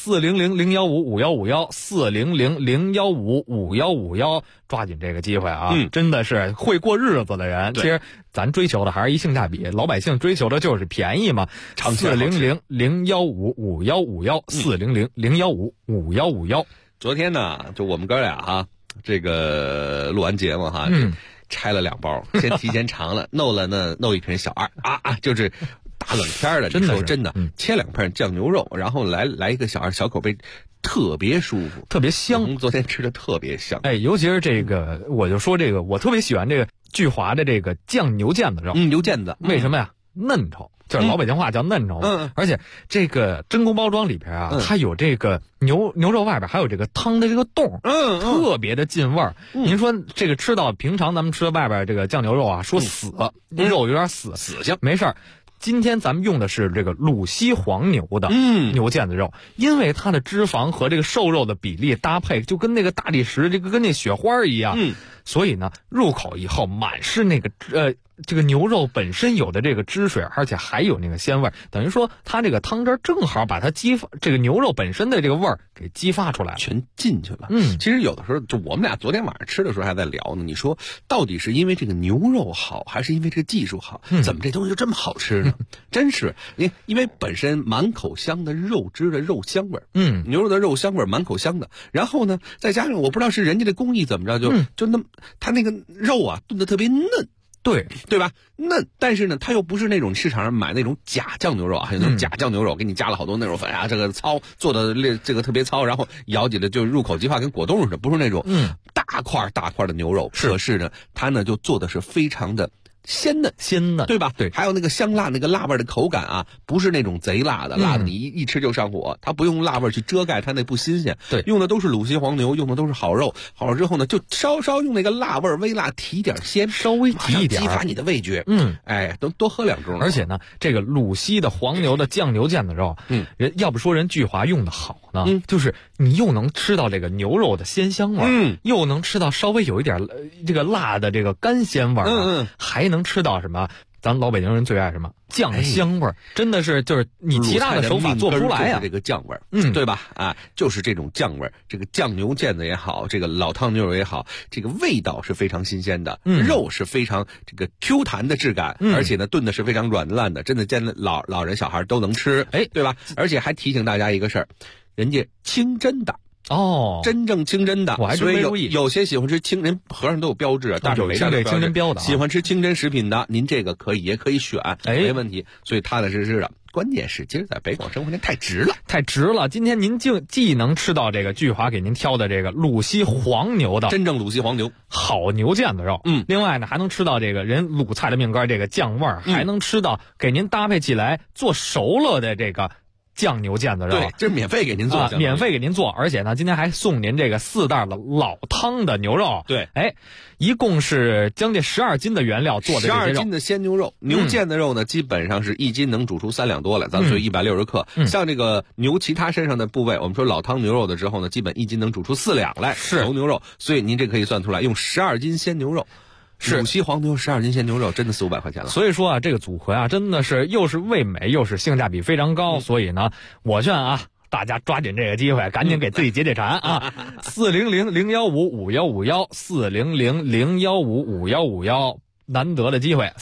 400-015-5151，400-015-5151，抓紧这个机会啊！真的是会过日子的人，其实咱追求的还是一性价比，老百姓追求的就是便宜嘛。400-015-5151，400-015-5151。 昨天呢，就我们哥俩哈，这个录完节目哈，拆了2包，先提前尝了，弄一瓶小2啊，就是大冷天的，真的，切2片酱牛肉，然后来一个小2小口杯，特别舒服， 特别香。 昨天吃的特别香， 哎，尤其是这个，我就说这个，我特别喜欢这个聚华的这个酱牛腱子肉， 牛腱子， 为什么呀？嫩稠。就是老北京话叫嫩稠，而且这个真空包装里边啊，它有这个牛肉外边还有这个汤的这个洞，特别的进味儿。您说这个吃到平常咱们吃的外边这个酱牛肉啊，说死，肉有点死性，没事儿。今天咱们用的是这个鲁西黄牛的牛腱子肉，因为它的脂肪和这个瘦肉的比例搭配就跟那个大理石这个跟那雪花一样，所以呢入口以后满是那个这个牛肉本身有的这个汁水，而且还有那个鲜味，等于说它这个汤汁正好把它这个牛肉本身的这个味儿给激发出来， 全进去了。其实有的时候就我们俩昨天晚上吃的时候还在聊呢，你说到底是因为这个牛肉好，还是因为这个技术好？怎么这东西就这么好吃呢？真是，因为本身满口香的肉汁的肉香味儿，牛肉的肉香味儿满口香的，然后呢再加上我不知道是人家的工艺怎么着，就那么它那个肉啊炖得特别嫩。对吧？嫩，但是呢，它又不是那种市场上买那种假酱牛肉啊，还有那种假酱牛肉，给你加了好多那种粉啊，这个糙做的这个特别糙，然后咬起来就入口即化，跟果冻似的，不是那种大块的牛肉。可是呢，它呢就做的是非常的鲜嫩，对吧？ 对， 还有那个香辣那个辣味的口感啊，不是那种贼辣的，辣的你一吃就上火，它不用辣味去遮盖它那不新鲜。 对， 用的都是鲁西黄牛，用的都是好肉，好了之后呢，就稍稍用那个辣味微辣提点鲜， 稍微提一点， 激发你的味觉。哎，多喝2盅。 而且呢，这个鲁西的黄牛的酱牛腱子肉，人要不说人聚华用的好呢，就是你又能吃到这个牛肉的鲜香味，又能吃到稍微有一点这个辣的这个干鲜味，还能吃到什么？咱老北京人最爱什么酱香味儿？真的是就是你其他的手法做不出来呀。 这个酱味儿，对吧？啊，就是这种酱味儿，这个酱牛腱子也好，这个老汤牛肉也好，这个味道是非常新鲜的，肉是非常这个 Q 弹的质感，而且呢炖的是非常软烂的，真的见老人小孩都能吃，对吧？而且还提醒大家一个事儿，人家清真的。真正清真的， 我还真没注意。 有些喜欢吃清真，盒上都有标志，大手围上清真标的。 喜欢吃清真食品的，您这个也可以选，没问题。所以踏踏实实的。关键是今儿在北广生活太值了。今天您既能吃到这个聚华给您挑的这个鲁西黄牛的真正鲁西黄牛好牛腱子肉，另外呢还能吃到这个人鲁菜的命根这个酱味儿，还能吃到给您搭配起来做熟了的这个。酱牛腱子肉， 对，这是免费给您做， 免费给您做，而且呢，今天还送您这个4袋的老汤的牛肉， 对， 一共是将近12斤的原料做的这些肉，12 斤的鲜牛肉，牛腱子肉呢，基本上是1斤能煮出3两多来，咱所以160克。像这个牛其他身上的部位，我们说老汤牛肉的时候呢，基本1斤能煮出4两来，是熟牛肉，所以您这可以算出来，用12斤鲜牛肉。 鲁西黄牛12斤鲜牛肉真的400-500块钱了。 所以说啊，这个组合啊，真的是又是味美又是性价比非常高。所以呢，我劝啊，大家抓紧这个机会，赶紧给自己解馋啊！400-015-5151，400-015-5151，难得的机会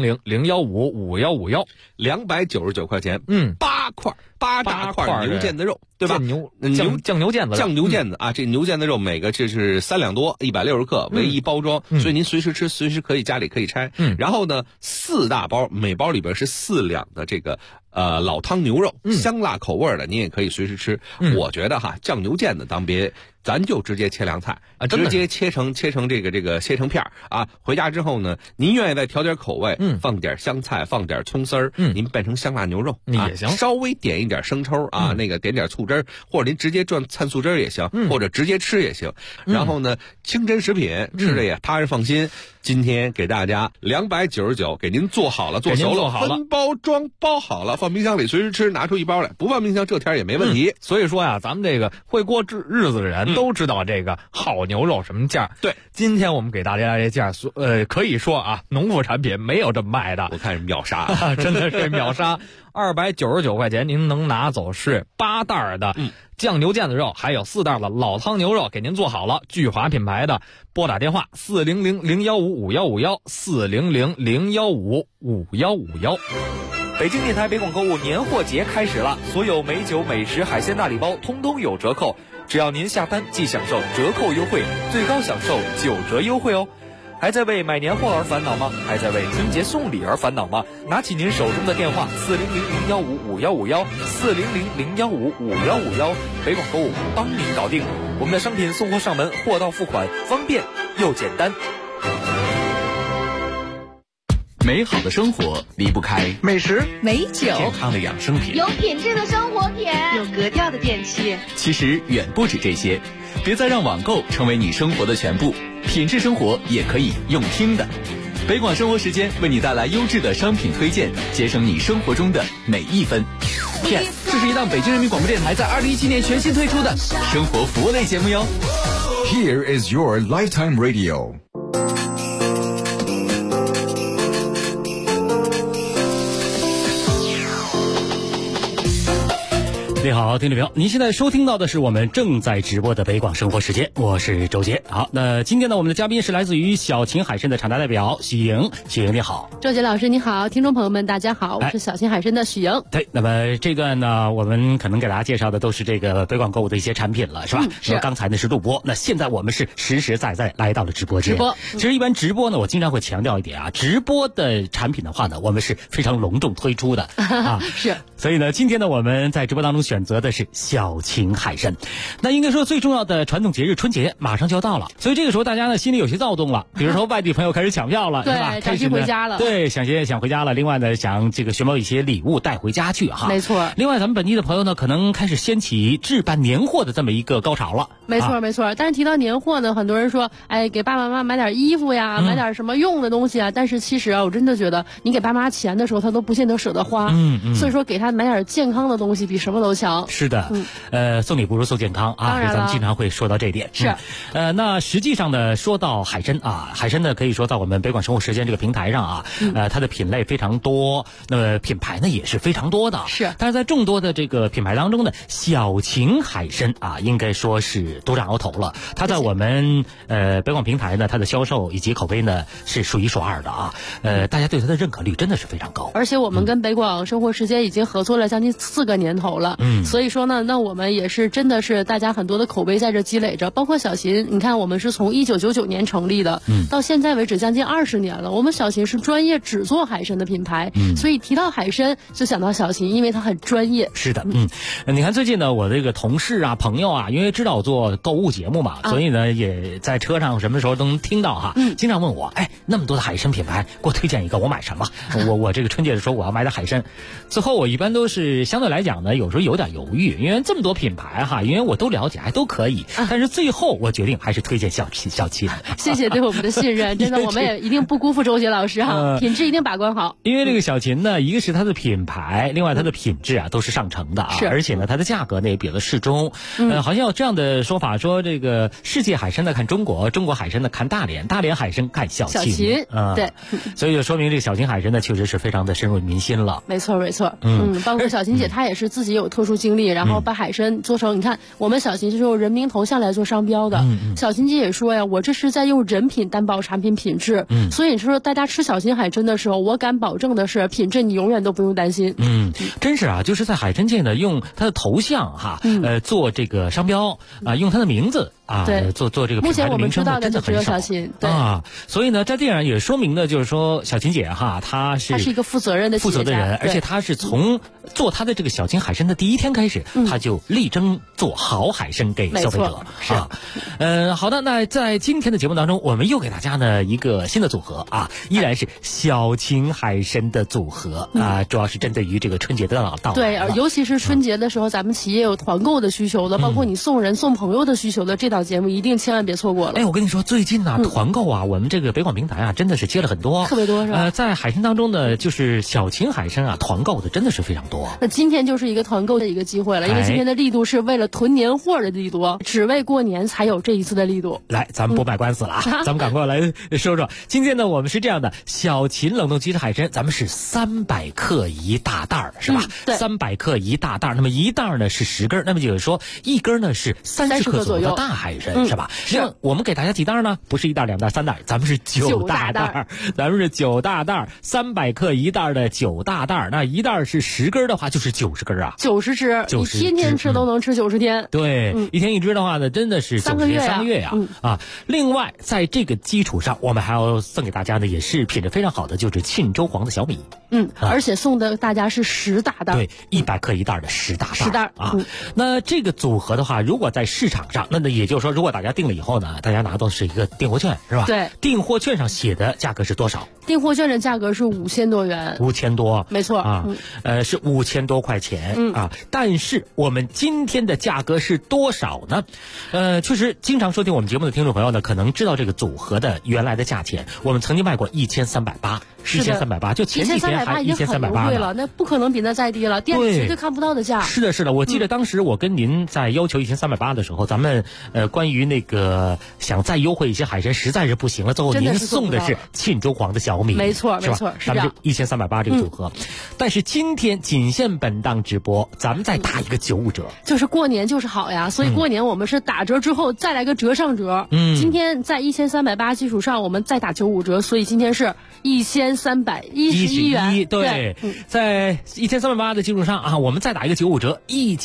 ，400-015-5151，299块钱，8大块牛腱子肉，对吧？ 酱牛腱子， 酱牛腱子啊，这牛腱子肉每个这是3两多，160克为一包装，所以您随时吃，随时可以家里可以拆。然后呢，4大包，每包里边是4两的这个老汤牛肉，香辣口味的，您也可以随时吃。我觉得哈，酱牛腱子咱就直接切凉菜啊，直接切成这个切成片啊。回家之后呢，您愿意再调点口味，放点香菜，放点葱丝儿，您变成香辣牛肉也行， 稍微点一点生抽啊，那个点点醋汁儿，或者您直接转灿醋汁儿也行，或者直接吃也行。然后呢，清真食品吃着也踏实放心。今天给大家299，给您做好了，做熟了，分包装包好了，放冰箱里随时吃，拿出一包来，不放冰箱这天也没问题。 所以说呀，咱们这个会过日子的人都知道这个好牛肉什么价。 对， 今天我们给大家这价，可以说啊，农副产品没有这么卖的。 我看是秒杀， 真的是秒杀。299块钱，您能拿走是8袋的酱牛腱子肉，还有4袋的老汤牛肉，给您做好了。聚华品牌的，拨打电话400-015-5151，400-015-5151。 北京电台北广购物年货节开始了，所有美酒、美食、海鲜大礼包通通有折扣，只要您下单即享受折扣优惠，最高享受9折优惠哦。还在为买年货而烦恼吗？还在为春节送礼而烦恼吗？拿起您手中的电话，400-015-5151，400-015-5151，北广购物帮您搞定。我们的商品送货上门，货到付款，方便又简单。 美好的生活离不开美食、美酒、 健康的养生品、 有品质的生活品、有格调的电器。 其实远不止这些，别再让网购成为你生活的全部，品质生活也可以用听的。北广生活时间为你带来优质的商品推荐，节省你生活中的每一分。Yes， 这是一档北京人民广播电台在2017年全新推出的生活服务类节目哟。 Here is your lifetime radio。 你好，听众朋友，您现在收听到的是我们正在直播的北广生活时间，我是周杰。好，那今天呢，我们的嘉宾是来自于小秦海参的厂家代表许莹。许莹你好。 周杰老师你好，听众朋友们大家好，我是小秦海参的许莹。 对，那么这个呢，我们可能给大家介绍的都是这个北广购物的一些产品了，是吧？是。刚才呢是录播，那现在我们是实实在在来到了直播间。其实一般直播呢，我经常会强调一点啊，直播的产品的话呢，我们是非常隆重推出的啊。 是。 所以呢，今天呢，我们在直播当中选择的是小秦海参。那应该说最重要的传统节日春节马上就要到了，所以这个时候大家呢心里有些躁动了，比如说外地朋友开始抢票了， 对， 是吧？ 开始回家了， 对，想回家了。另外呢，想这个寻找一些礼物带回家去哈。 没错。 另外，咱们本地的朋友呢，可能开始掀起置办年货的这么一个高潮了。 没错，没错。但是提到年货呢，很多人说，哎，给爸爸妈妈买点衣服呀，买点什么用的东西啊。但是其实啊，我真的觉得，你给爸妈钱的时候，他都不见得舍得花。所以说，给他买点健康的东西比什么都强。 是的，送礼不如送健康啊，所以咱们经常会说到这点。 是， 那实际上呢，说到海参啊，海参呢可以说在我们北广生活时间这个平台上啊，它的品类非常多，那么品牌呢也是非常多的。 是， 但是在众多的这个品牌当中呢，小秦海参啊，应该说是独占鳌头了。它在我们北广平台呢，它的销售以及口碑呢是数一数二的啊。大家对它的认可率真的是非常高。 而且我们跟北广生活时间已经合作了将近4个年头了。所以说呢，那我们也是真的是大家很多的口碑在这积累着，包括小秦，你看我们是从1999年成立的，到现在为止将近20年了。我们小秦是专业只做海参的品牌，所以提到海参就想到小秦，因为它很专业。 是的，你看最近呢，我这个同事啊、朋友啊，因为知道我做购物节目嘛，所以呢也在车上什么时候都能听到哈，经常问我，哎，那么多的海参品牌，给我推荐一个，我买什么？我这个春节的时候我要买点海参，最后我一般都是相对来讲呢，有时候有点点犹豫，因为这么多品牌哈，因为我都了解，还都可以，但是最后我决定还是推荐小秦。 谢谢对我们的信任，真的我们也一定不辜负周杰老师哈，品质一定把关好。 因为这个小秦呢，一个是它的品牌，另外它的品质啊都是上乘的啊，而且呢它的价格呢也比较适中。好像有这样的说法，说这个世界海参的看中国，中国海参的看大连，大连海参看小秦对， 所以就说明这个小秦海参呢确实是非常的深入民心了。 没错。包括小秦姐她也是自己有特殊经历，然后把海参做成，你看我们小秦是用人名头像来做商标的。小秦姐也说呀，我这是在用人品担保产品品质。所以说大家吃小秦海参的时候，我敢保证的是品质你永远都不用担心。 真是啊，就是在海参界呢，用它的头像哈，做这个商标啊，用它的名字啊，做这个品牌的名称，真的很少。啊，所以呢，这样也说明呢，就是说小秦姐哈，她是一个负责任的人，而且她是从做她的这个小秦海参的第一天开始，她就力争做好海参给消费者。是，好的，那在今天的节目当中，我们又给大家呢一个新的组合啊，依然是小秦海参的组合啊，主要是针对于这个春节的到来。 对，尤其是春节的时候，咱们企业有团购的需求的，包括你送人送朋友的需求的，这档节目一定千万别错过了。 哎，我跟你说，最近呢，团购啊，我们这个北广平台啊，真的是接了很多， 特别多是吧？ 在海参当中呢，就是小秦海参啊，团购的真的是非常多。 那今天就是一个团购的一个机会了，因为今天的力度是为了囤年货的力度，只为过年才有这一次的力度。 来，咱们不卖官司了啊，咱们赶快来说说。今天呢，我们是这样的，小秦冷冻鸡翅海参，咱们是300克一大袋儿，是吧？300克一大袋儿，那么一袋儿呢是10根，那么就是说一根呢是30克左右的大海参，是吧？是。我们给大家几袋呢？不是1袋、2袋、3袋，咱们是9大袋，咱们是9大袋，300克一袋的9大袋，那一袋是10根的话，就是90根啊 ，90只，你天天吃都能吃90天。 对，一天一只的话呢，真的是 3个月 3个月呀啊！另外，在这个基础上，我们还要送给大家的也是品质非常好的，就是沁州黄的小米。 而且送的大家是10大袋， 对，100克一袋的10大袋啊。那这个组合的话，如果在市场上，那也就是说，如果大家订了以后呢，大家拿到是一个订货券，是吧？ 对， 订货券上写的价格是多少？ 订货券的价格是5000多元 ，5000多， 没错啊，是5000多块钱啊。但是我们今天的价格是多少呢？确实，经常收听我们节目的听众朋友呢，可能知道这个组合的原来的价钱。我们曾经卖过1380，1380，就前几天还1380 了，那不可能比那再低了，店里绝对看不到的价。 是的，我记得当时我跟您在要求1380的时候，咱们关于那个想再优惠一些海参实在是不行了，最后您送的是沁州黄的小米， 没错， 咱们是1380这个组合。但是今天仅限本档直播，咱们再打一个95折， 就是过年就是好呀，所以过年我们是打折之后再来个折上折。今天在1380基础上，我们再打95折，所以今天是1311元。 对，在1380的基础上啊，我们再打一个95折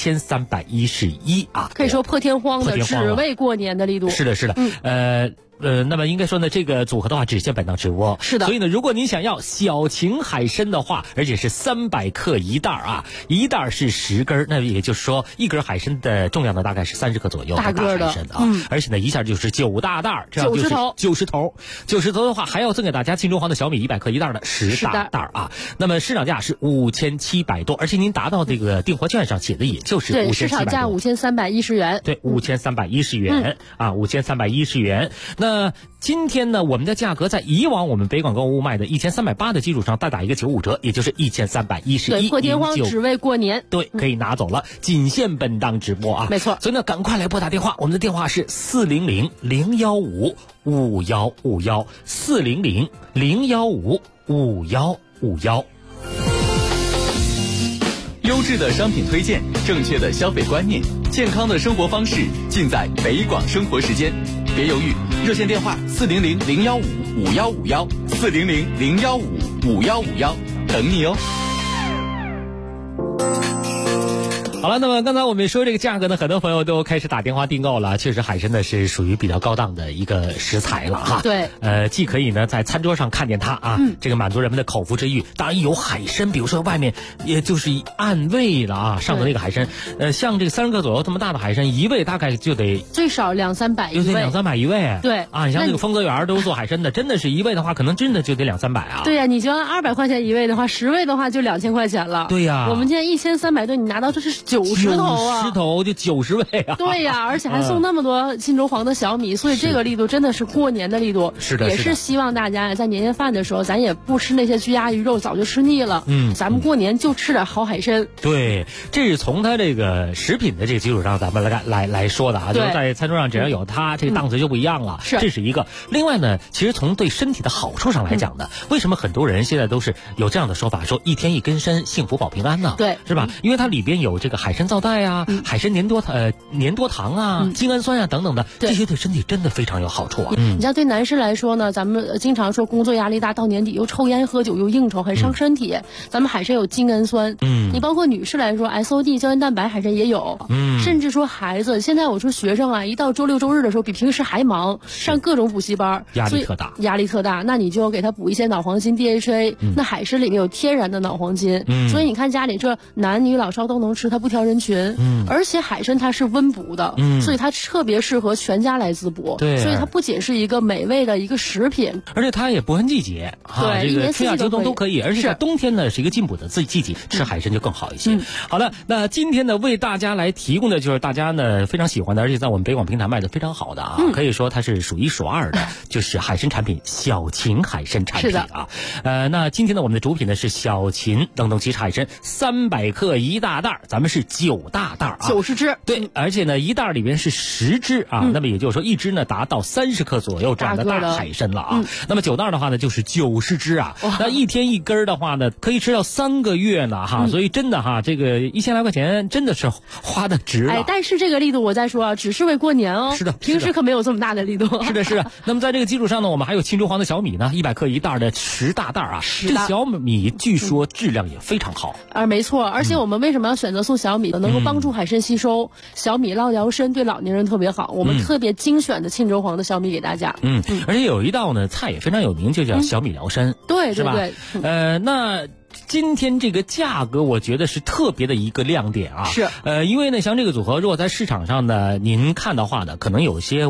，1311啊， 可以说破天荒的，只为过年的力度。 是的，那么应该说呢，这个组合的话只限本档直播。 是的， 所以呢，如果您想要小秦海参的话，而且是300克一袋啊，一袋是10根，那也就是说一根海参的重量呢大概是30克左右， 大个的海参啊，而且呢一下就是9大袋，这样就是90头的话，还要赠给大家沁州黄的小米100克一袋的10大袋啊。那么市场价是5700多，而且您达到这个订货券上写的也就是5700多， 对，市场价5310元， 对，5310元啊，5310元。那今天呢，我们的价格在以往我们北广购物卖的1380的基础上再打一个95折，也就是1311。 对，破天荒只为过年。 对，可以拿走了，仅限本档直播啊。 没错。 所以呢，赶快来拨打电话，我们的电话是400-015-5151，400-015-5151。 优质的商品推荐，正确的消费观念，健康的生活方式，尽在北广生活时间。别犹豫，热线电话400-015-5151，400-015-5151，等你哦。 好了，那么刚才我们说这个价格呢，很多朋友都开始打电话订购了。确实，海参呢是属于比较高档的一个食材了哈。 对， 既可以呢在餐桌上看见它啊，这个满足人们的口腹之欲。当然有海参，比如说外面也就是按位的啊，上的那个海参，像这个30克左右这么大的海参，一位大概就得最少200-300一位， 就得200-300一位。 对啊，你像这个丰泽园都做海参的，真的是一位的话，可能真的就得200-300啊。 对呀，你就按200块钱一位的话，10位的话就2000块钱了。 对呀， 我们今天1300多，你拿到这是 90头啊，90 头就90位啊。 对呀，而且还送那么多沁州黄的小米，所以这个力度真的是过年的力度。 是的， 也是希望大家在年夜饭的时候，咱也不吃那些鸡鸭鱼肉，早就吃腻了。咱们过年就吃点好海参。 对，这是从它这个食品的这个基础上，咱们来说的啊，就是在餐桌上只要有它，这个档次就不一样了。 是， 这是一个。另外呢，其实从对身体的好处上来讲呢，为什么很多人现在都是有这样的说法，说一天一根参，幸福保平安呢？ 对， 是吧？因为它里边有这个海参皂苷啊、海参粘多糖啊、精氨酸啊等等的，这些对身体真的非常有好处啊。 你像对男士来说呢，咱们经常说工作压力大，到年底又抽烟喝酒又应酬，很伤身体。咱们海参有精氨酸，你包括女士来说 SOD 胶原蛋白海参也有，甚至说孩子，现在我说学生啊，一到周六周日的时候比平时还忙，上各种补习班， 压力特大。 那你就给他补一些脑黄金 DHA，那海参里面有天然的脑黄金，所以你看家里这男女老少都能吃，它不挑人群，而且海参它是温补的，所以它特别适合全家来滋补， 对， 所以它不仅是一个美味的一个食品， 而且它也不分季节， 对， 这个春夏秋冬都可以，而且是冬天呢是一个进补的季节，吃海参就更好一些。好了，那今天呢为大家来提供的就是大家呢非常喜欢的，而且在我们北广平台卖的非常好的啊，可以说它是数一数二的，就是海参产品小秦海参产品啊。那今天呢我们的主品呢是小秦冷冻奇海参300克一大袋，咱们是9大袋啊 ，90只。 对，而且呢一袋里边是10只啊，那么也就是说一只呢达到30克左右这样的大海参了啊。那么9袋的话呢就是90只啊，那一天一根的话呢可以吃到3个月呢哈，所以真的哈，这个1000来块钱真的是花的值了。 但是这个力度我再说啊，只是为过年哦。 是的， 平时可没有这么大的力度。 是的，是的。那么在这个基础上呢，我们还有沁州黄的小米呢，100克一袋的10大袋啊。这个小米据说质量也非常好。 没错，而且我们为什么要选择送小米呢？能够帮助海参吸收，小米捞腰参对老年人特别好。我们特别精选的沁州黄的小米给大家。 而且有一道呢菜也非常有名，就叫小米辽参。 对， 是吧？那今天这个价格，我觉得是特别的一个亮点啊。 是， 因为呢，像这个组合，如果在市场上呢，您看的话呢，可能有些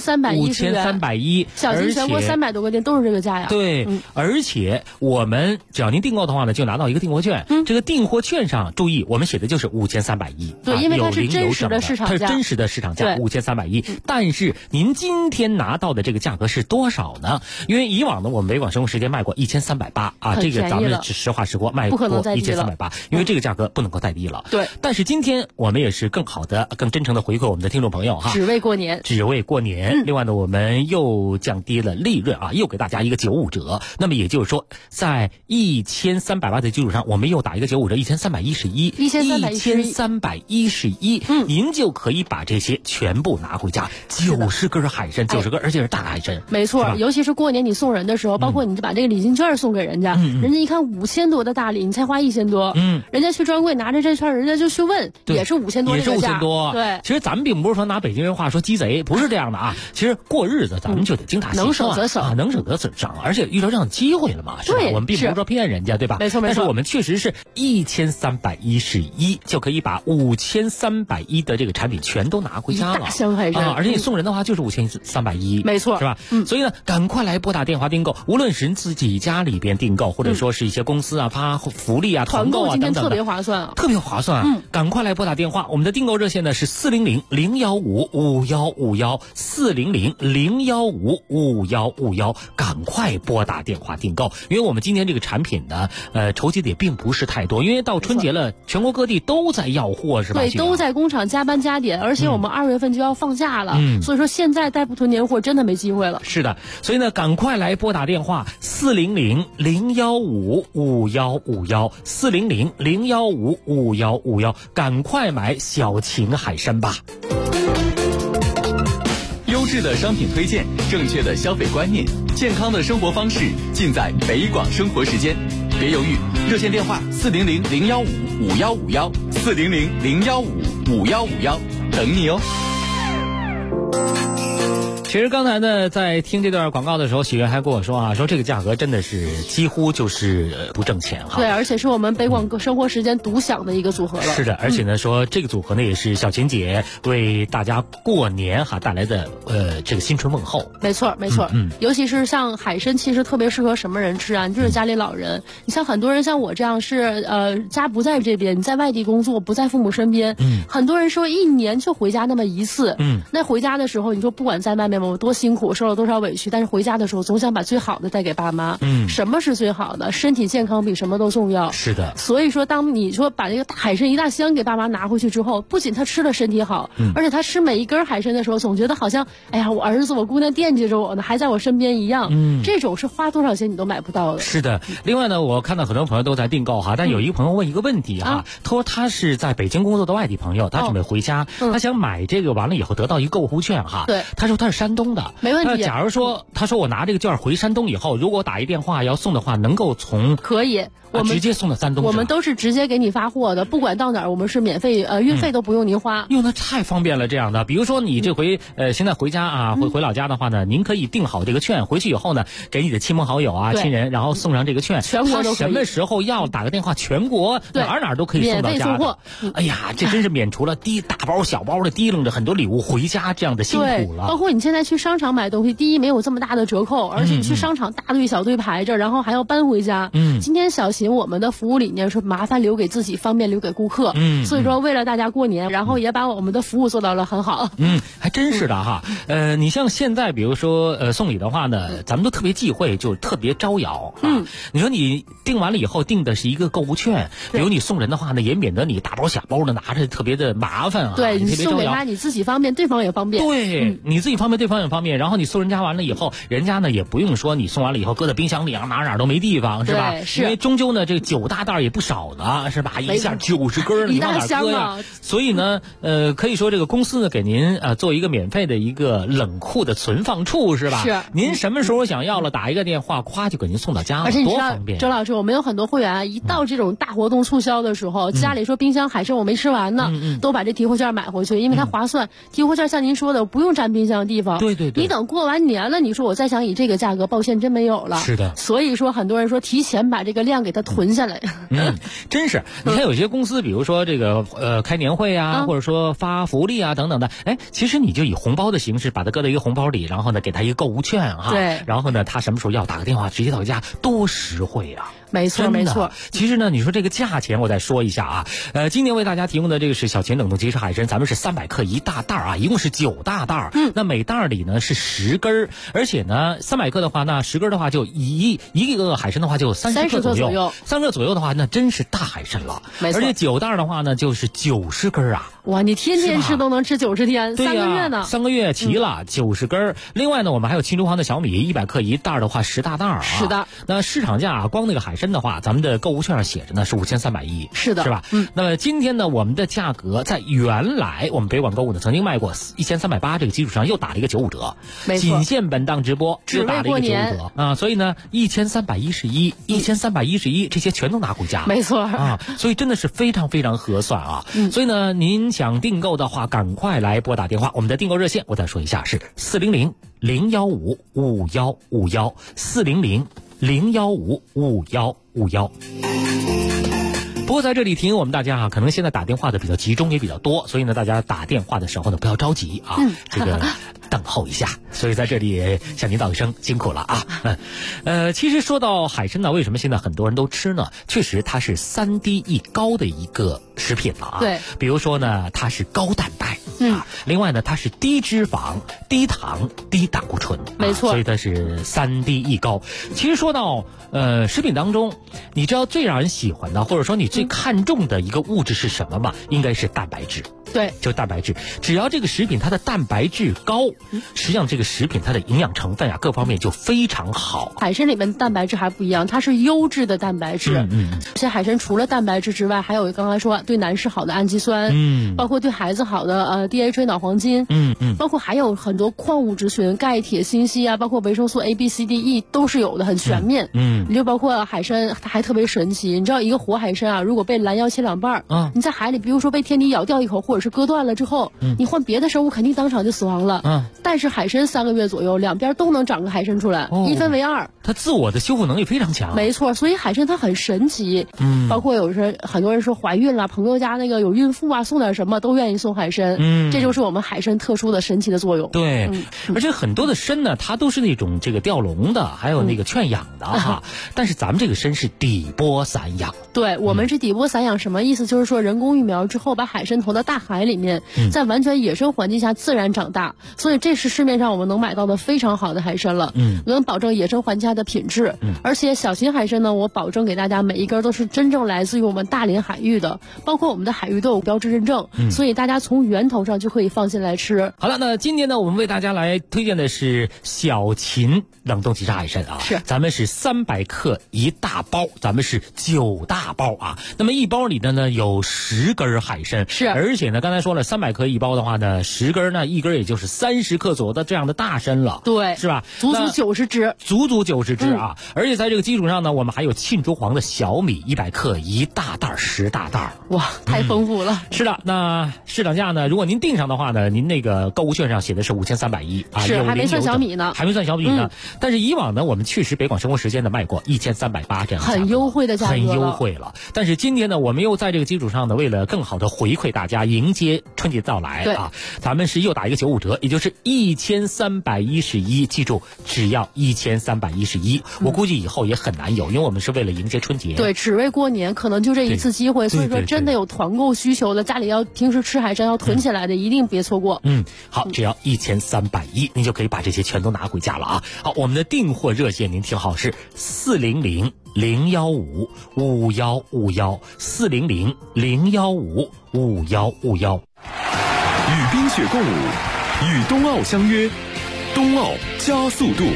5310，小秦全国300多个店都是这个价呀。 对，而且我们只要您订购的话呢，就拿到一个订货券。这个订货券上注意，我们写的就是5310。 对，因为它是真实的市场价， 它是真实的市场价5310。但是您今天拿到的这个价格是多少呢？因为以往呢，我们北广生活时间卖过1380啊，这个咱们实话实说卖过1380，因为这个价格不能够再低了。 对， 但是今天我们也是更好的、更真诚的回馈我们的听众朋友哈， 只为过年。 另外呢，我们又降低了利润啊，又给大家一个95折。那么也就是说，在1380的基础上，我们又打一个95折，1311，您就可以把这些全部拿回家，90根海参，90根，而且是大海参。 没错，尤其是过年你送人的时候，包括你就把这个礼金券送给人家，人家一看5000多的大礼，你才花1000多，人家去专柜拿着这券，人家就去问，也是5000多， 也是5000多。 对， 其实咱们并不是说拿北京人话说鸡贼，不是这样的啊。其实过日子咱们就得精打细算， 能省则省， 能省则省，而且遇到这样的机会了嘛，是吧？我们并不是说骗人家，对吧？ 没错。 但是我们确实是1311就可以把5310的这个产品全都拿回家了， 大箱海参， 而且你送人的话就是5310， 没错， 是吧？所以呢，赶快来拨打电话订购，无论是自己家里边订购，或者说是一些公司啊发福利啊、团购啊等等的， 今天特别划算啊， 特别划算。赶快来拨打电话，我们的订购热线呢是400-015-5151，400-015-5151，赶快拨打电话订购，因为我们今天这个产品呢，筹集的也并不是太多，因为到春节了，全国各地都在要货，是吧？ 对，都在工厂加班加点，而且我们2月份就要放假了，所以说现在再不囤年货真的没机会了。 是的，所以呢，赶快来拨打电话400-015-5151，400-015-5151，赶快买小秦海参吧。 优质的商品推荐，正确的消费观念，健康的生活方式，尽在北广生活时间。别犹豫，热线电话400-015-5151，400-015-5151，等你哦。 其实刚才呢，在听这段广告的时候，喜悦还跟我说啊，说这个价格真的是几乎就是不挣钱哈。 对，而且是我们北广生活时间独享的一个组合了。 是的，而且呢，说这个组合呢也是小琴姐为大家过年哈带来的这个新春问候。 没错，没错。尤其是像海参，其实特别适合什么人吃啊？你就是家里老人。你像很多人像我这样是家不在这边，你在外地工作，不在父母身边。很多人说一年就回家那么一次。那回家的时候，你说不管在外面我多辛苦，受了多少委屈，但是回家的时候总想把最好的带给爸妈。什么是最好的？身体健康比什么都重要。 是的。 所以说，当你说把这个海参一大箱给爸妈拿回去之后，不仅他吃了身体好，而且他吃每一根海参的时候，总觉得好像，哎呀，我儿子我姑娘惦记着我呢，还在我身边一样。这种是花多少钱你都买不到的。 是的。另外呢，我看到很多朋友都在订购哈，但有一个朋友问一个问题哈，他说他是在北京工作的外地朋友，他准备回家，他想买这个完了以后得到一个购物券哈。 对。 他说他是山东的， 没问题。 假如说他说我拿这个券回山东以后，如果我打一电话要送的话，能够从可以。我们直接送到山东， 我们都是直接给你发货的，不管到哪儿，我们是免费，运费都不用您花。 哟，那太方便了，这样的。比如说你这回现在回家啊，回老家的话呢，您可以订好这个券，回去以后呢，给你的亲朋好友啊、亲人，然后送上这个券， 全国都可以。 他什么时候要打个电话，全国哪都可以送到家的。 免费送货。 哎呀，这真是免除了大包小包的提楞着很多礼物回家这样的辛苦了。 包括你现在去商场买东西，第一没有这么大的折扣，而且你去商场大队小队排着，然后还要搬回家。今天小秦我们的服务理念是麻烦留给自己，方便留给顾客。所以说为了大家过年，然后也把我们的服务做到了很好。 还真是的哈。你像现在比如说送礼的话呢，咱们都特别忌讳，就特别招摇。你说你订完了以后订的是一个购物券，比如你送人的话呢，也免得你大包小包的拿着特别的麻烦啊。 对，你送给他你自己方便，对方也方便。 对，你自己方便，对方也方便。然后你送人家完了以后，人家呢也不用说你送完了以后搁在冰箱里啊，哪都没地方，是吧？ 是。 因为终究呢这个9大袋也不少呢，是吧？一下90根，你往哪搁呀？所以呢，可以说这个公司呢给您做一个免费的一个冷库的存放处，是吧？ 是。 您什么时候想要了，打一个电话，咵就给您送到家了， 而且你知道， 多方便。 周老师，我们有很多会员啊，一到这种大活动促销的时候，家里说冰箱海参我没吃完呢，都把这提货券买回去，因为它划算。提货券像您说的，不用占冰箱的地方。 对。你等过完年了，你说我再想以这个价格，抱歉真没有了。 是的。 所以说很多人说提前把这个量给它囤下来。 真是。你看有些公司，比如说这个开年会啊，或者说发福利啊等等的，其实你就以红包的形式把它搁在一个红包里，然后呢给他一个购物券哈。 对。 然后呢他什么时候要打个电话直接到家，多实惠啊。 没错没错。 其实呢你说这个价钱我再说一下啊，今年为大家提供的这个是小秦冷冻即食海参，咱们是300克一大袋啊，一共是9大袋。那每袋里呢是10根，而且呢300克的话，那10根的话就一个海参的话就30克左右，3克左右的话那真是大海参了。 没错。 而且9袋的话呢就是90根啊。 哇，你天天吃都能吃90天，3个月呢 ？3个月齐了，90根。另外呢，我们还有青竹黄的小米100克一袋的话10大袋啊。 是的。 那市场价光那个海参的话，咱们的购物券上写着呢是5310。 是的。 是吧？那么今天呢，我们的价格在原来我们北广购物呢曾经卖过1380这个基础上又打了一个95折。 没错。 仅限本档直播只打了一个95折啊，所以呢1311、1311这些全都拿回家。 没错啊，所以真的是非常非常合算啊。所以呢，您想订购的话，赶快来拨打电话，我们的订购热线我再说一下是400-015-5151，400-015-5151。不过在这里提醒我们大家可能现在打电话的比较集中也比较多，所以呢大家打电话的时候呢不要着急啊，这个等候一下。所以在这里向您道一声辛苦了啊。其实说到海参呢，为什么现在很多人都吃呢？确实它是3低一高的一个食品了啊。 对。 比如说呢，它是高蛋白。另外呢，它是低脂肪、低糖、低胆固醇。 没错。 所以它是3低一高。其实说到食品当中，你知道最让人喜欢的，或者说你最看重的一个物质是什么吗？应该是蛋白质。 对， 就蛋白质，只要这个食品它的蛋白质高，实际上这个食品它的营养成分各方面就非常好。 海参里面的蛋白质还不一样，它是优质的蛋白质。而且海参除了蛋白质之外，还有刚才说对男士好的氨基酸，包括对孩子好的DHA 脑黄金，包括还有很多矿物质群，钙、铁、锌、硒包括维生素 A、B、C、D、E 都是有的，很全面。你就包括海参，它还特别神奇。你知道一个活海参如果被拦腰切2半，你在海里，比如说被天敌咬掉一口，或者者是割断了之后，你换别的生物肯定当场就死亡了。但是海参3个月左右，两边都能长个海参出来，一分为二。 它自我的修复能力非常强。 没错，所以海参它很神奇。包括很多人说怀孕了，朋友家那个有孕妇啊，送点什么都愿意送海参。这就是我们海参特殊的神奇的作用。 对，而且很多的参呢，它都是那种这个吊笼的，还有那个圈养的哈。但是咱们这个参是底波散养。 对，我们是底波散养，什么意思？就是说人工育苗之后，把海参投到大海里面，在完全野生环境下自然长大。所以这是市面上我们能买到的非常好的海参了。能保证野生环境下的品质。而且小型海参呢，我保证给大家每一根都是真正来自于我们大连海域的，包括我们的海域都有标志认证，所以大家从源头上就可以放心来吃。 好了，那今天呢，我们为大家来推荐的是小秦冷冻即杀海参啊。 是， 咱们是300克1大包，咱们是9大包啊。那么一包里呢有10根海参， 是， 而且呢刚才说了300克一包的话呢，10根呢一根也就是30克左右的这样的大参了， 对， 是吧？ 足足90只， 足足90只啊！而且在这个基础上呢，我们还有沁竹黄的小米100克1大袋10大袋， 哇，太丰富了。 是的，那市场价呢，如果您订上的话呢，您那个购物券上写的是5310啊， 是还没算小米呢， 还没算小米呢。但是以往呢，我们确实北广生活时间呢卖过1380这样， 很优惠的价格， 很优惠了。但是今天呢，我们又在这个基础上呢，为了更好的回馈大家，迎接春节到来啊，咱们是又打一个95折，也就是1311，记住，只要1311。我估计以后也很难有，因为我们是为了迎接春节， 对，只为过年，可能就这一次机会。所以说，真的有团购需求的，家里要平时吃海参要囤起来的，一定别错过。 好，只要1310，您就可以把这些全都拿回家了啊。好，我们的订货热线您听好，是400-015-5151，400-015-5151。 与冰雪共舞，与冬奥相约，冬奥加速度。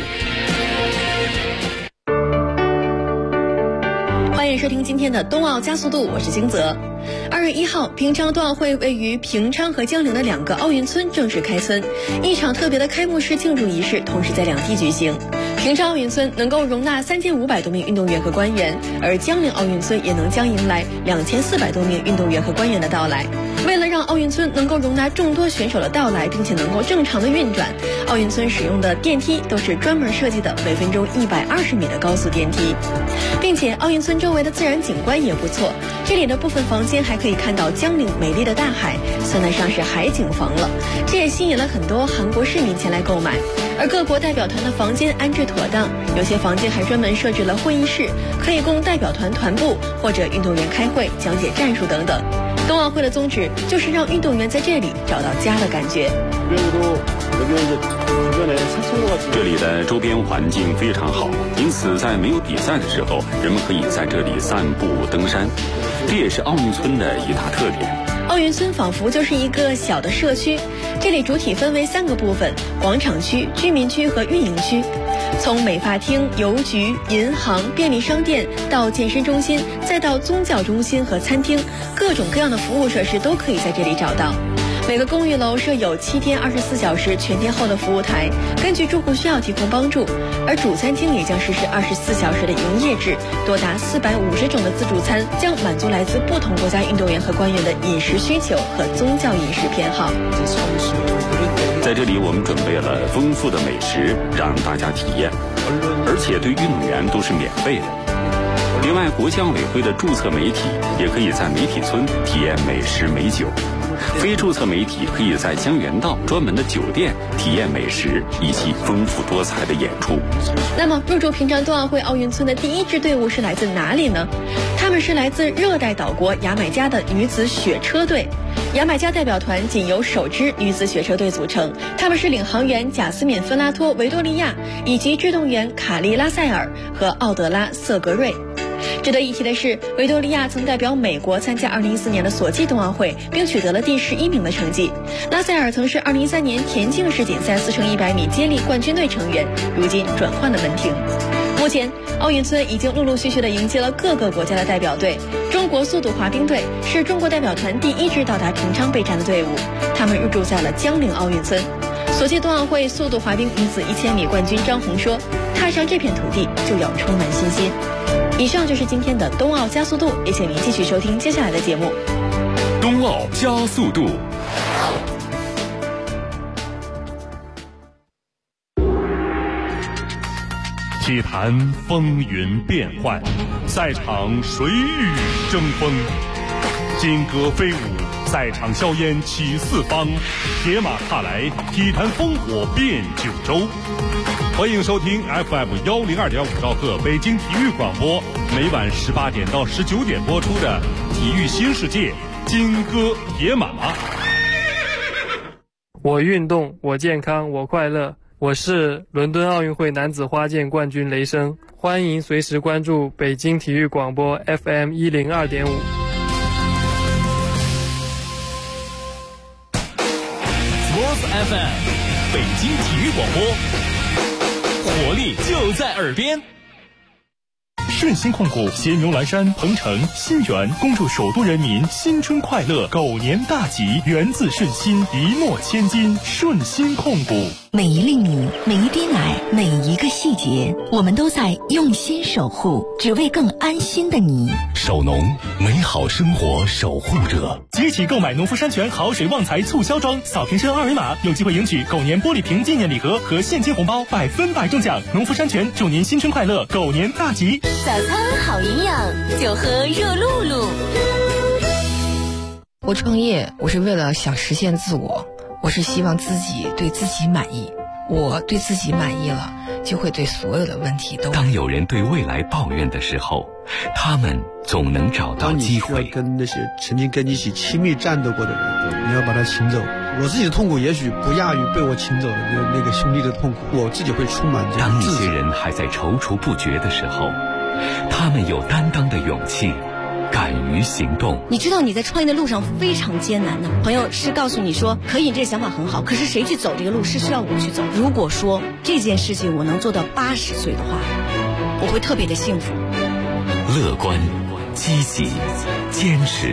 欢迎收听今天的冬奥加速度，我是金泽。2月1号，平昌冬奥会位于平昌和江陵的2个奥运村正式开村，一场特别的开幕式庆祝仪式同时在两地举行。平昌奥运村能够容纳3500多名运动员和官员，而江陵奥运村也能将迎来2400多名运动员和官员的到来。为了让奥运村能够容纳众多选手的到来，并且能够正常的运转，奥运村使用的电梯都是专门设计的每分钟120米的高速电梯，并且奥运村周围的自然景观也不错，这里的部分房间还可以看到江陵美丽的大海，算得上是海景房了。这也吸引了很多韩国市民前来购买。而各国代表团的房间安置妥当，有些房间还专门设置了会议室，可以供代表团团部或者运动员开会、讲解战术等等。冬奥会的宗旨就是让运动员在这里找到家的感觉。 这里的周边环境非常好，因此在没有比赛的时候，人们可以在这里散步、登山，这也是奥运村的一大特点。 奥运村仿佛就是一个小的社区，这里主体分为3个部分：广场区、居民区和运营区。从美发厅、邮局、银行、便利商店到健身中心，再到宗教中心和餐厅，各种各样的服务设施都可以在这里找到。每个公寓楼设有7天24小时全天候的服务台，根据住户需要提供帮助。而主餐厅也将实施24小时的营业制，多达450种的自助餐，将满足来自不同国家运动员和官员的饮食需求和宗教饮食偏好。 在这里，我们准备了丰富的美食让大家体验，而且对运动员都是免费的。另外，国际奥委会的注册媒体也可以在媒体村体验美食美酒，非注册媒体可以在江原道专门的酒店体验美食以及丰富多彩的演出。 那么，入驻平昌冬奥会奥运村的第1支队伍是来自哪里呢？他们是来自热带岛国牙买加的女子雪车队。牙买加代表团仅由首支女子雪车队组成，他们是领航员贾斯敏·芬拉托·维多利亚以及制动员卡利拉塞尔和奥德拉·瑟格瑞。值得一提的是，维多利亚曾代表美国参加2014年的索契冬奥会，并取得了第11名的成绩。拉塞尔曾是2013年田径世锦赛4×100米接力冠军队成员，如今转换了门庭。目前，奥运村已经陆陆续续地迎接了各个国家的代表队。中国速度滑冰队是中国代表团第1支到达平昌备战的队伍，他们入驻在了江陵奥运村。索契冬奥会速度滑冰女子1000米冠军张红说：“踏上这片土地就要充满信心。”以上就是今天的冬奥加速度，也请您继续收听接下来的节目。 冬奥加速度。体坛风云变幻，赛场谁与争锋？金戈飞舞，赛场硝烟起四方，铁马踏来，体坛烽火遍九州。欢迎收听 FM102.5兆赫北京体育广播，每晚18点到19点播出的《体育新世界》金戈铁马。 我运动，我健康，我快乐。我是伦敦奥运会男子花剑冠军雷声，欢迎随时关注北京体育广播 FM102.5。 Sports FM， 北京体育广播，活力就在耳边。 顺心控股携牛栏山、鹏城、新源，恭祝首都人民新春快乐，狗年大吉，源自顺心，一诺千金。顺心控股， 每一粒米，每一滴奶，每一个细节，我们都在用心守护，只为更安心的你。 首农，美好生活守护者。即日起购买农夫山泉好水旺财促销装，扫瓶身二维码，有机会赢取狗年玻璃瓶纪念礼盒和现金红包，100%中奖。农夫山泉祝您新春快乐，狗年大吉。 早餐好营养，就喝热露露。 我创业，我是为了想实现自我，我是希望自己对自己满意。我对自己满意了，就会对所有的问题都。 当有人对未来抱怨的时候，他们总能找到机会。 当你需要跟那些曾经跟你一起亲密战斗过的人，你要把他请走。我自己的痛苦也许不亚于被我请走的那个兄弟的痛苦，我自己会充满这个当一些人还在踌躇不决的时候，他们有担当的勇气，敢于行动。 你知道你在创业的路上非常艰难的，朋友是告诉你说可以，这个想法很好，可是谁去走这个路是需要我去走。如果说这件事情我能做到80岁的话，我会特别的幸福。 乐观、积极、坚持。